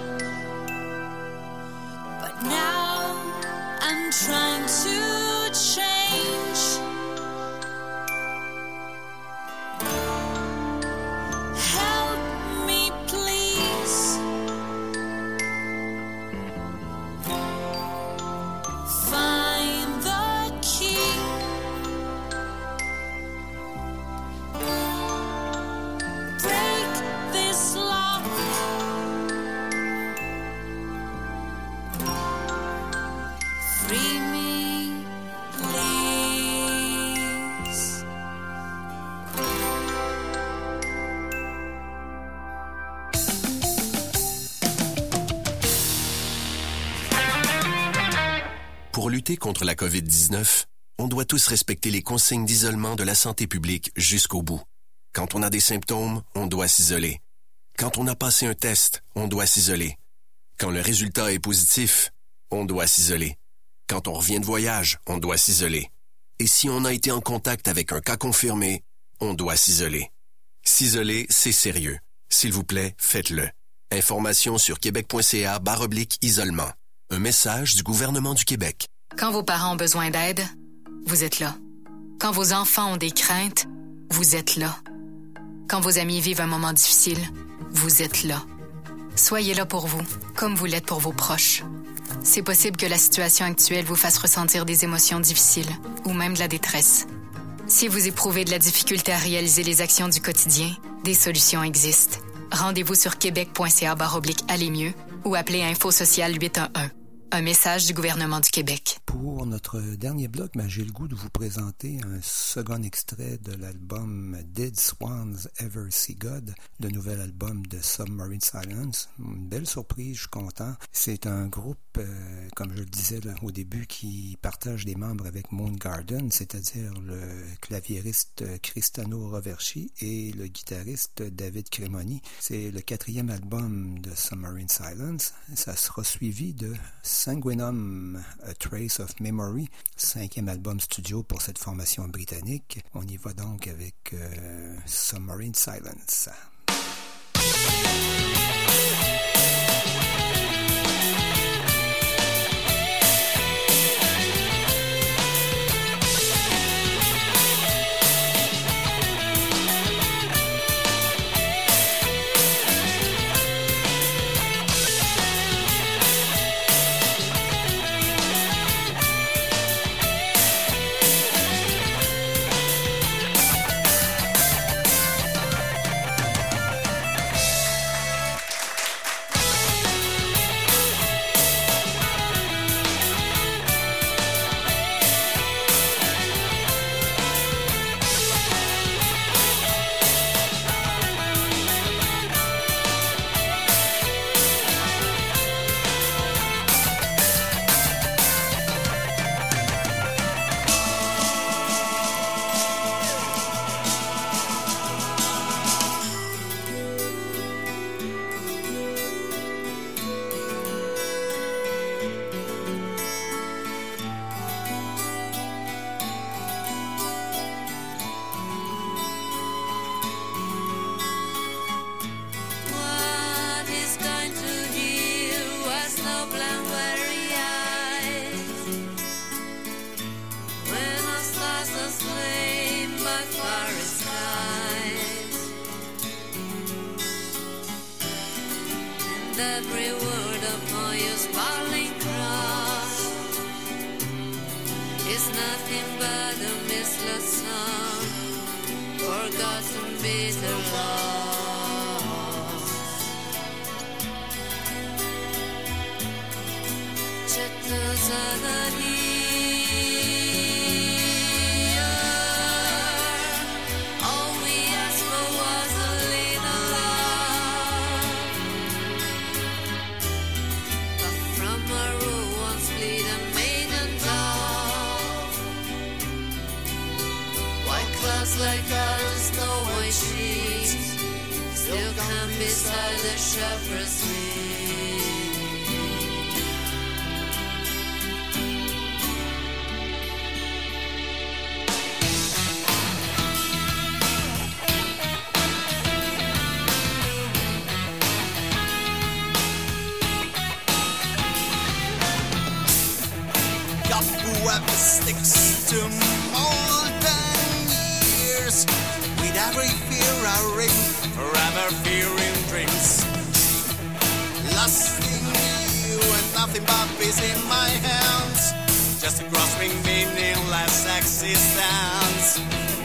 But now I'm trying to change. Help me, please. Find the key. Break this lock. Free me, please. Pour lutter contre la covid dix-neuf, on doit tous respecter les consignes d'isolement de la santé publique jusqu'au bout. Quand on a des symptômes, on doit s'isoler. Quand on a passé un test, on doit s'isoler. Quand le résultat est positif, on doit s'isoler. Quand on revient de voyage, on doit s'isoler. Et si on a été en contact avec un cas confirmé, on doit s'isoler. S'isoler, c'est sérieux. S'il vous plaît, faites-le. Information sur québec.ca barre oblique isolement. Un message du gouvernement du Québec. Quand vos parents ont besoin d'aide, vous êtes là. Quand vos enfants ont des craintes, vous êtes là. Quand vos amis vivent un moment difficile, vous êtes là. Soyez là pour vous, comme vous l'êtes pour vos proches. C'est possible que la situation actuelle vous fasse ressentir des émotions difficiles ou même de la détresse. Si vous éprouvez de la difficulté à réaliser les actions du quotidien, des solutions existent. Rendez-vous sur québec.ca barre oblique aller mieux ou appelez Info Social huit un un. Un message du gouvernement du Québec. Pour notre dernier bloc, ben, j'ai le goût de vous présenter un second extrait de l'album Did Swans Ever See God, le nouvel album de Submarine Silence. Une belle surprise, je suis content. C'est un groupe, euh, comme je le disais là, au début, qui partage des membres avec Moon Garden, c'est-à-dire le claviériste Cristano Roverchi et le guitariste David Cremoni. C'est le quatrième album de Submarine Silence. Ça sera suivi de Sanguinum, A Trace of Memory, cinquième album studio pour cette formation britannique. On y va donc avec euh, Submarine Silence. Every word upon your sparkling cross is nothing but a mistless song, forgotten bitter loss. Chattels are the here. All we asked for was a little love. But from our ruin split a maiden dove. White clouds like ours, snow white sheets, still come beside the shepherd's feet. interfering dreams. Lost in you and nothing but peace in my hands. Just a grasping meaningless existence.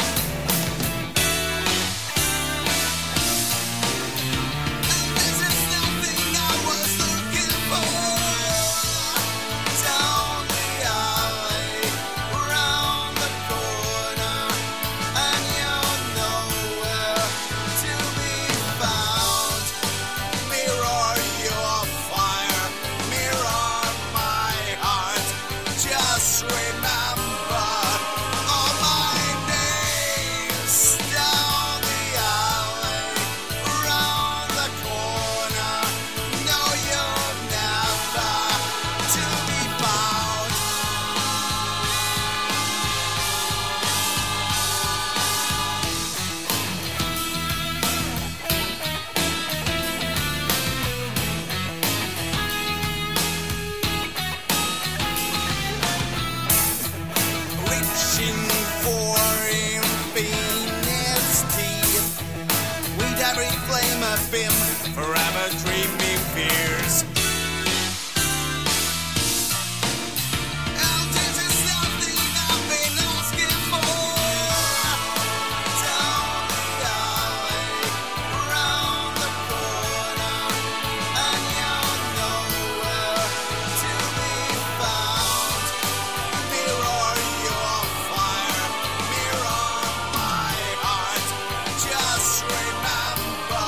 Forever dreaming fears. And this is something I've been asking for. Down the alley, around the corner, and you're nowhere to be found. Mirror your fire, mirror my heart. Just remember.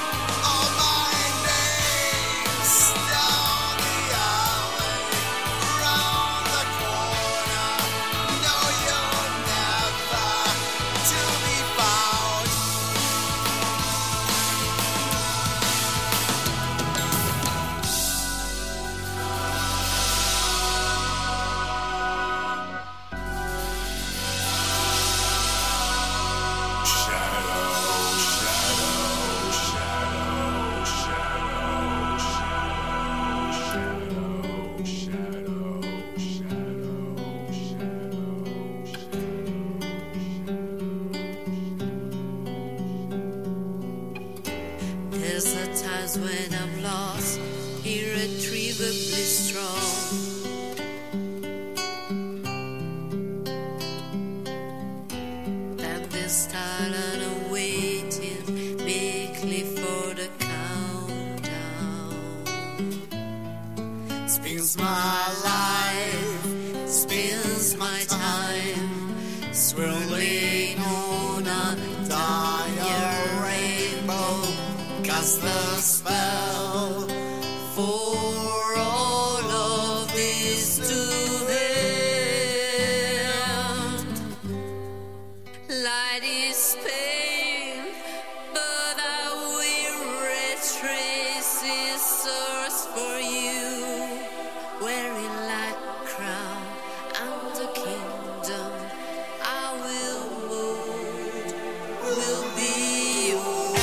There's the times when I'm lost, irretrievably strong. And this time I'm waiting meekly for the countdown. Spins my life, spins my time, swirling on a dire rainbow. Cast the spell for all of this to end. Light is pain, but I will retrace its source for you. Wearing like a crown and the kingdom I will mold will be yours.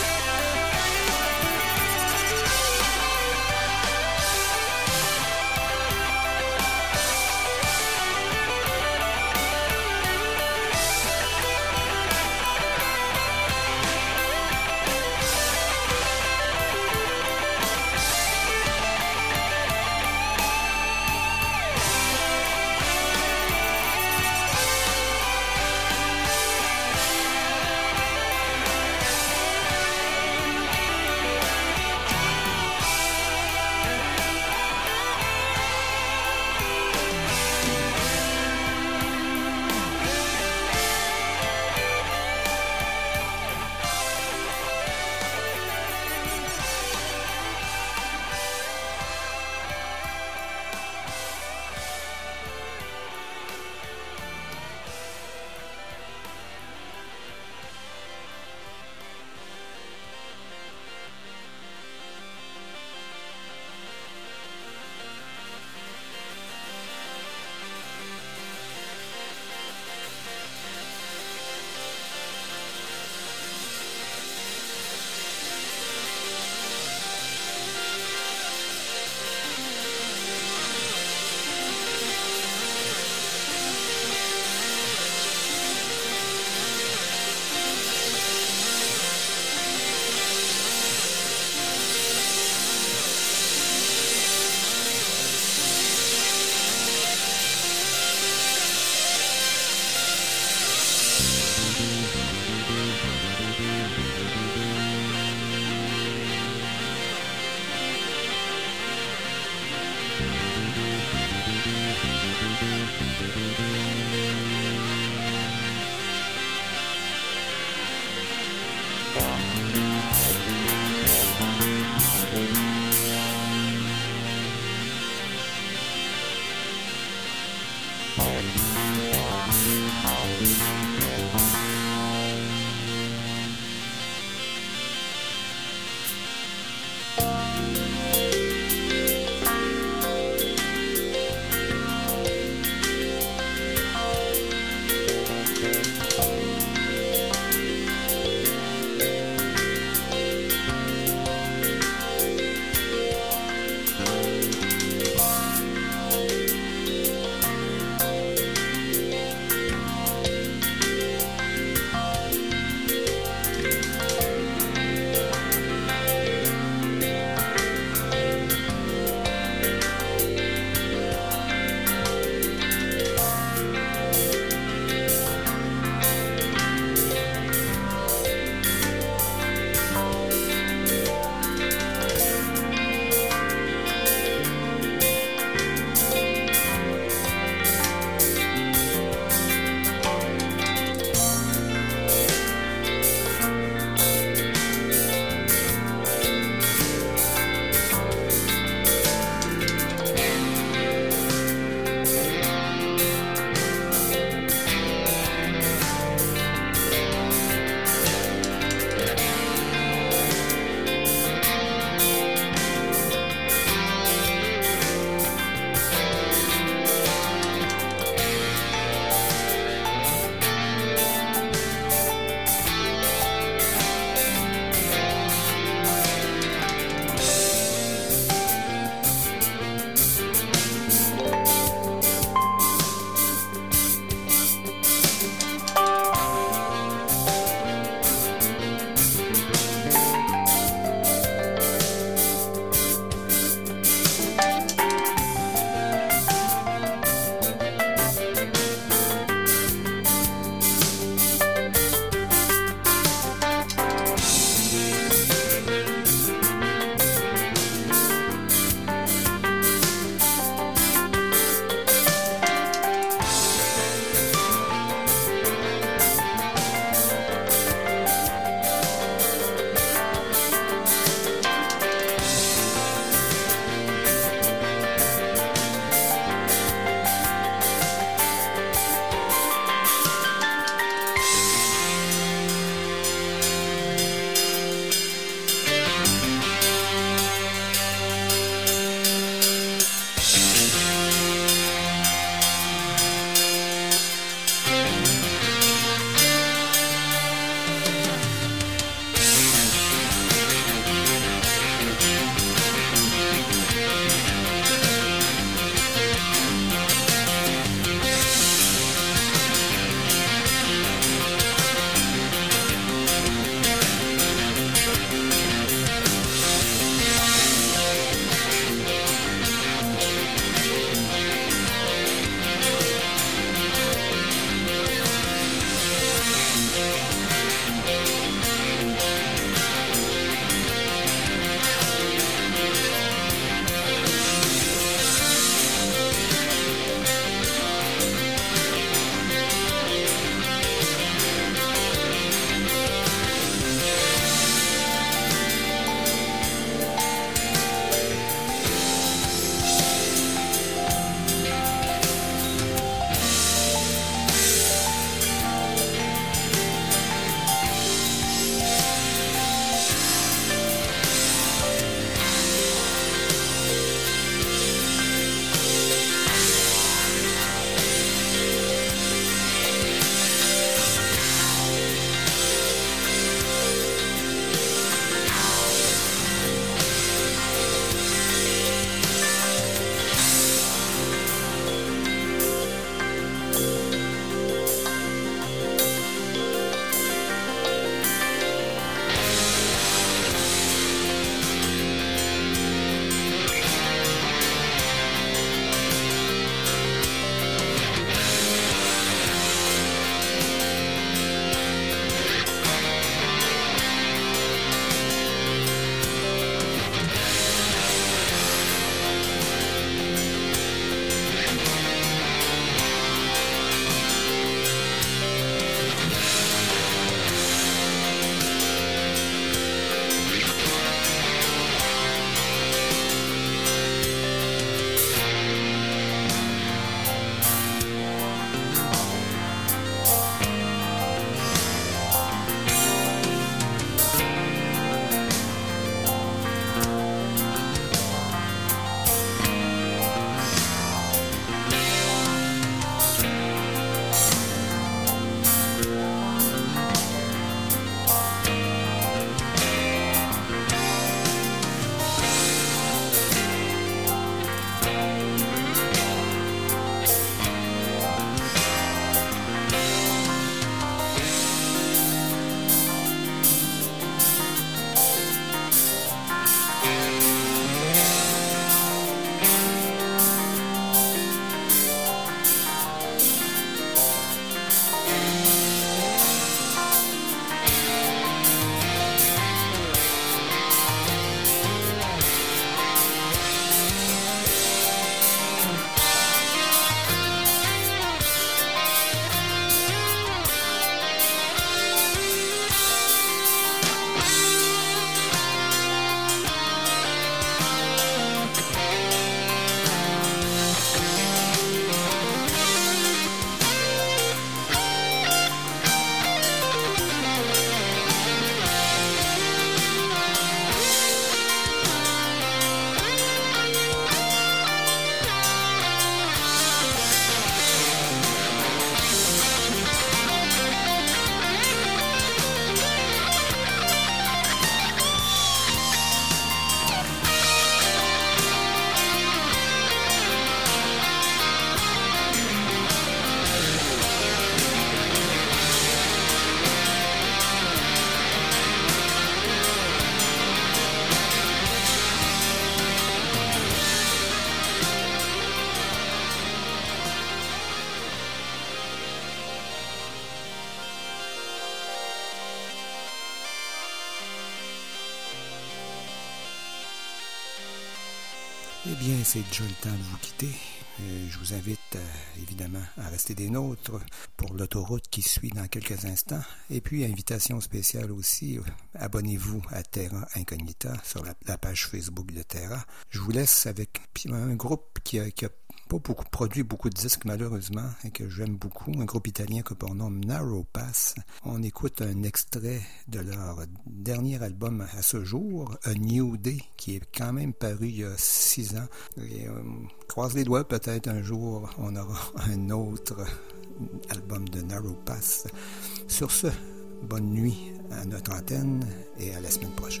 Eh bien, c'est déjà le temps de vous quitter. Euh, je vous invite euh, évidemment à rester des nôtres pour l'autoroute qui suit dans quelques instants. Et puis, invitation spéciale aussi, euh, abonnez-vous à Terra Incognita sur la, la page Facebook de Terra. Je vous laisse avec un groupe qui a, qui a pas beaucoup produit beaucoup de disques malheureusement et que j'aime beaucoup, un groupe italien que pour nom Narrow Pass. On écoute un extrait de leur dernier album à ce jour, A New Day, qui est quand même paru il y a six ans. Et, euh, croise les doigts, peut-être un jour on aura un autre album de Narrow Pass. Sur ce, bonne nuit à notre antenne et à la semaine prochaine.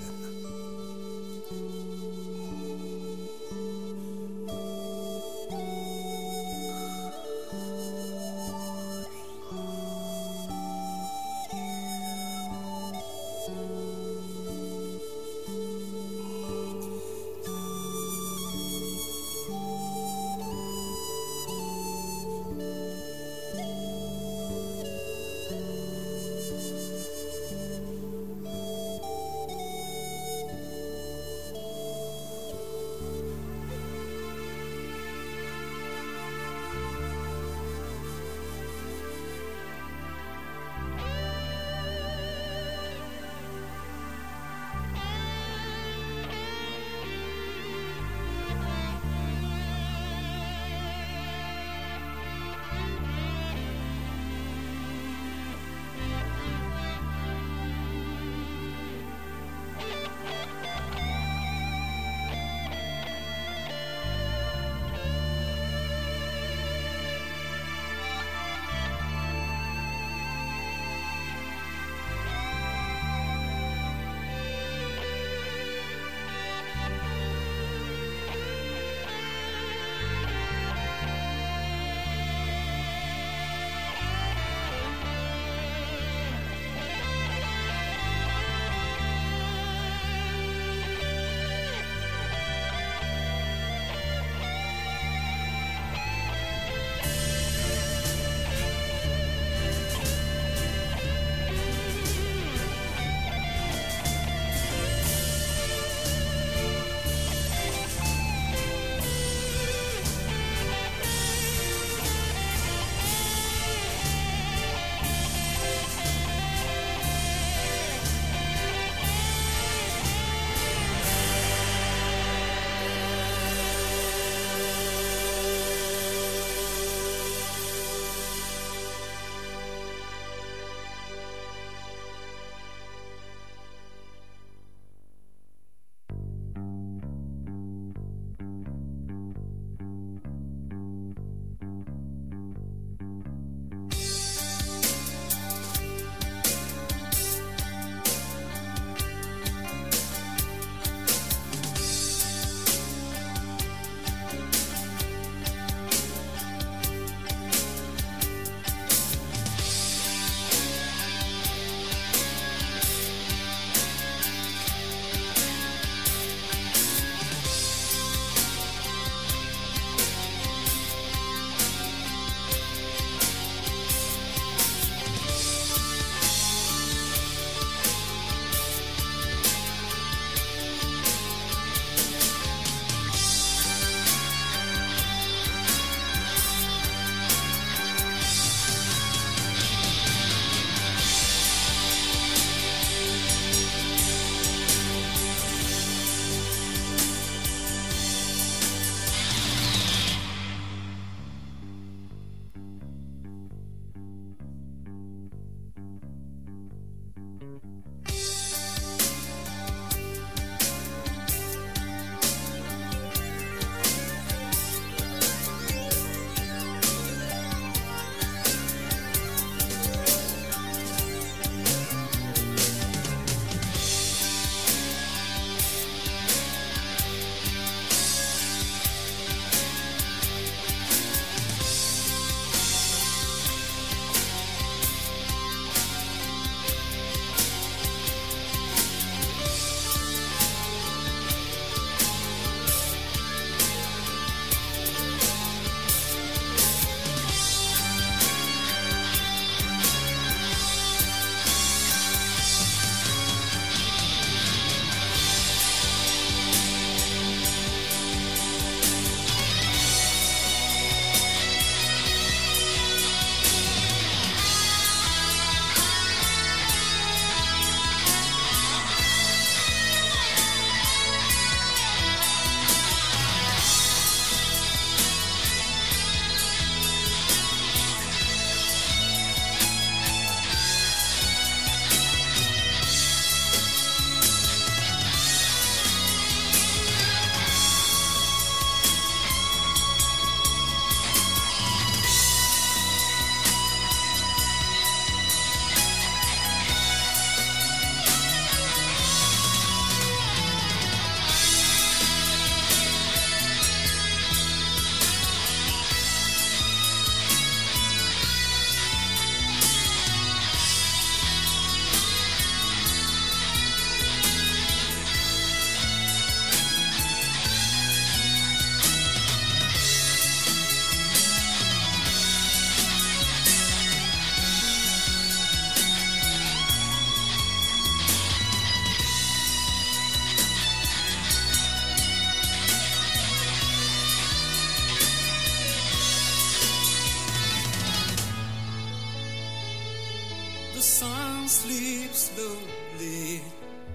slowly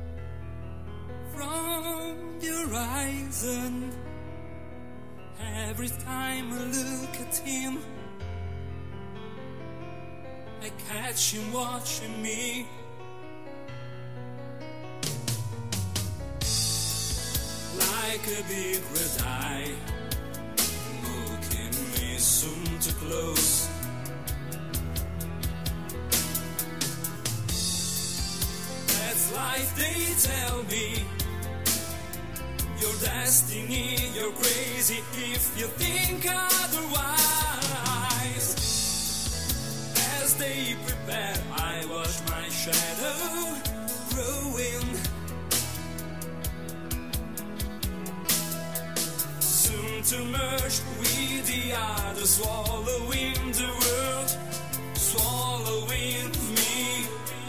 from the horizon. Every time I look at him, I catch him watching me. Like a big red eye, looking me soon to close. That's life, they tell me. Your destiny, you're crazy if you think otherwise. As they prepare, I watch my shadow growing. Soon to merge with the others, swallowing the world, swallowing me.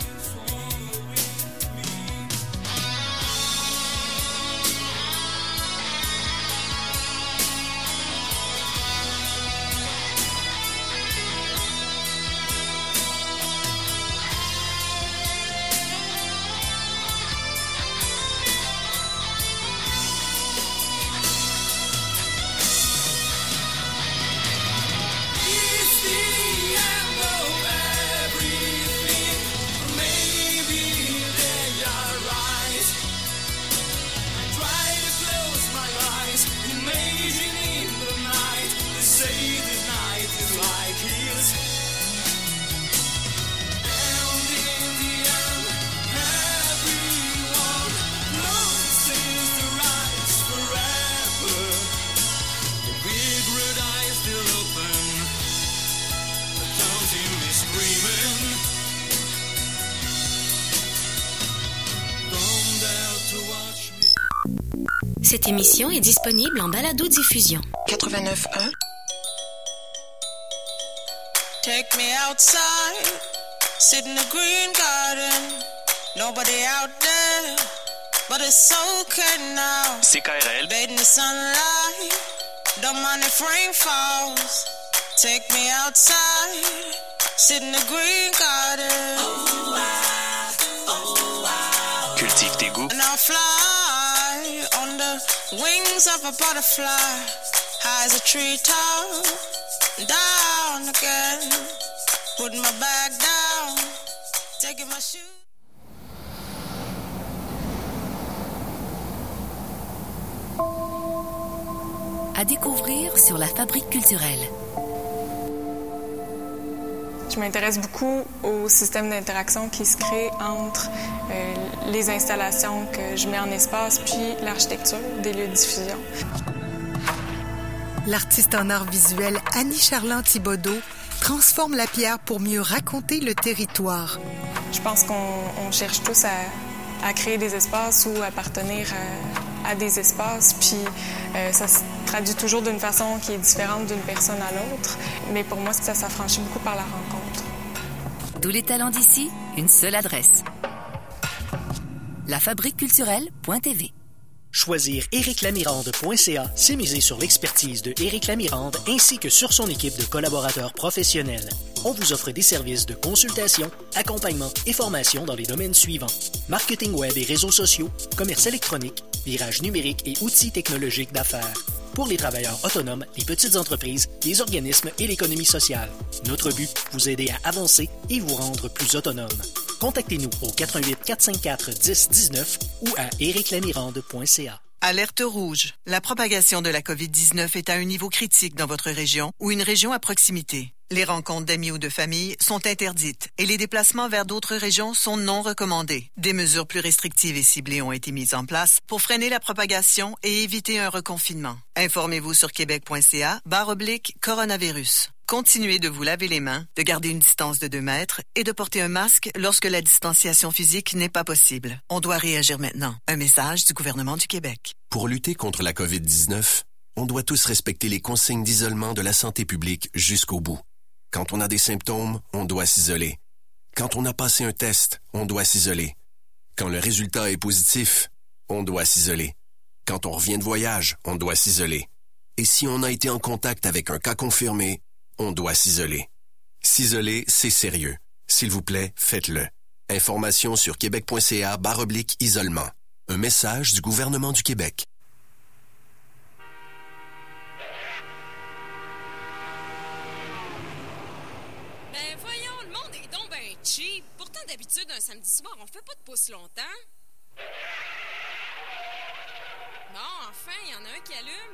Cette émission est disponible en balado-diffusion. quatre-vingt-neuf point un Take me outside, sit in the green garden. Nobody out there, but it's okay now. C K R L. Bathe in the sunlight, don't mind if rain falls. Take me outside, sit in the green garden. Oh, wow, oh, wow. Cultive tes goûts. And I'll fly on the wings of a butterfly, high as a treetop, down again. Put my bag down, taking my shoes. À découvrir sur la Fabrique culturelle. Je m'intéresse beaucoup au système d'interaction qui se crée entre euh, les installations que je mets en espace puis l'architecture des lieux de diffusion. L'artiste en art visuel Annie Charland-Thibodeau transforme la pierre pour mieux raconter le territoire. Je pense qu'on on cherche tous à, à créer des espaces ou appartenir à, à des espaces, puis euh, ça se traduit toujours d'une façon qui est différente d'une personne à l'autre. Mais pour moi, ça s'affranchit beaucoup par la rencontre. Tous les talents d'ici, une seule adresse. la fabrique culturelle point t v. Choisir éric lamirande point c a, c'est miser sur l'expertise de Éric Lamirande ainsi que sur son équipe de collaborateurs professionnels. On vous offre des services de consultation, accompagnement et formation dans les domaines suivants: marketing web et réseaux sociaux, commerce électronique, virage numérique et outils technologiques d'affaires. Pour les travailleurs autonomes, les petites entreprises, les organismes et l'économie sociale. Notre but, vous aider à avancer et vous rendre plus autonome. Contactez-nous au quatre un huit, quatre cinq quatre, un zéro un neuf ou à éric lamirande point c a. Alerte rouge. La propagation de la covid dix-neuf est à un niveau critique dans votre région ou une région à proximité. Les rencontres d'amis ou de famille sont interdites et les déplacements vers d'autres régions sont non recommandés. Des mesures plus restrictives et ciblées ont été mises en place pour freiner la propagation et éviter un reconfinement. Informez-vous sur québec point c a barre oblique coronavirus. Continuez de vous laver les mains, de garder une distance de deux mètres et de porter un masque lorsque la distanciation physique n'est pas possible. On doit réagir maintenant. Un message du gouvernement du Québec. Pour lutter contre la covid dix-neuf, on doit tous respecter les consignes d'isolement de la santé publique jusqu'au bout. Quand on a des symptômes, on doit s'isoler. Quand on a passé un test, on doit s'isoler. Quand le résultat est positif, on doit s'isoler. Quand on revient de voyage, on doit s'isoler. Et si on a été en contact avec un cas confirmé, on doit s'isoler. S'isoler, c'est sérieux. S'il vous plaît, faites-le. Informations sur québec.ca barre oblique isolement. Un message du gouvernement du Québec. Ben voyons, le monde est donc ben cheap. Pourtant, d'habitude, un samedi soir, on fait pas de pouce longtemps. Bon, enfin, il y en a un qui allume.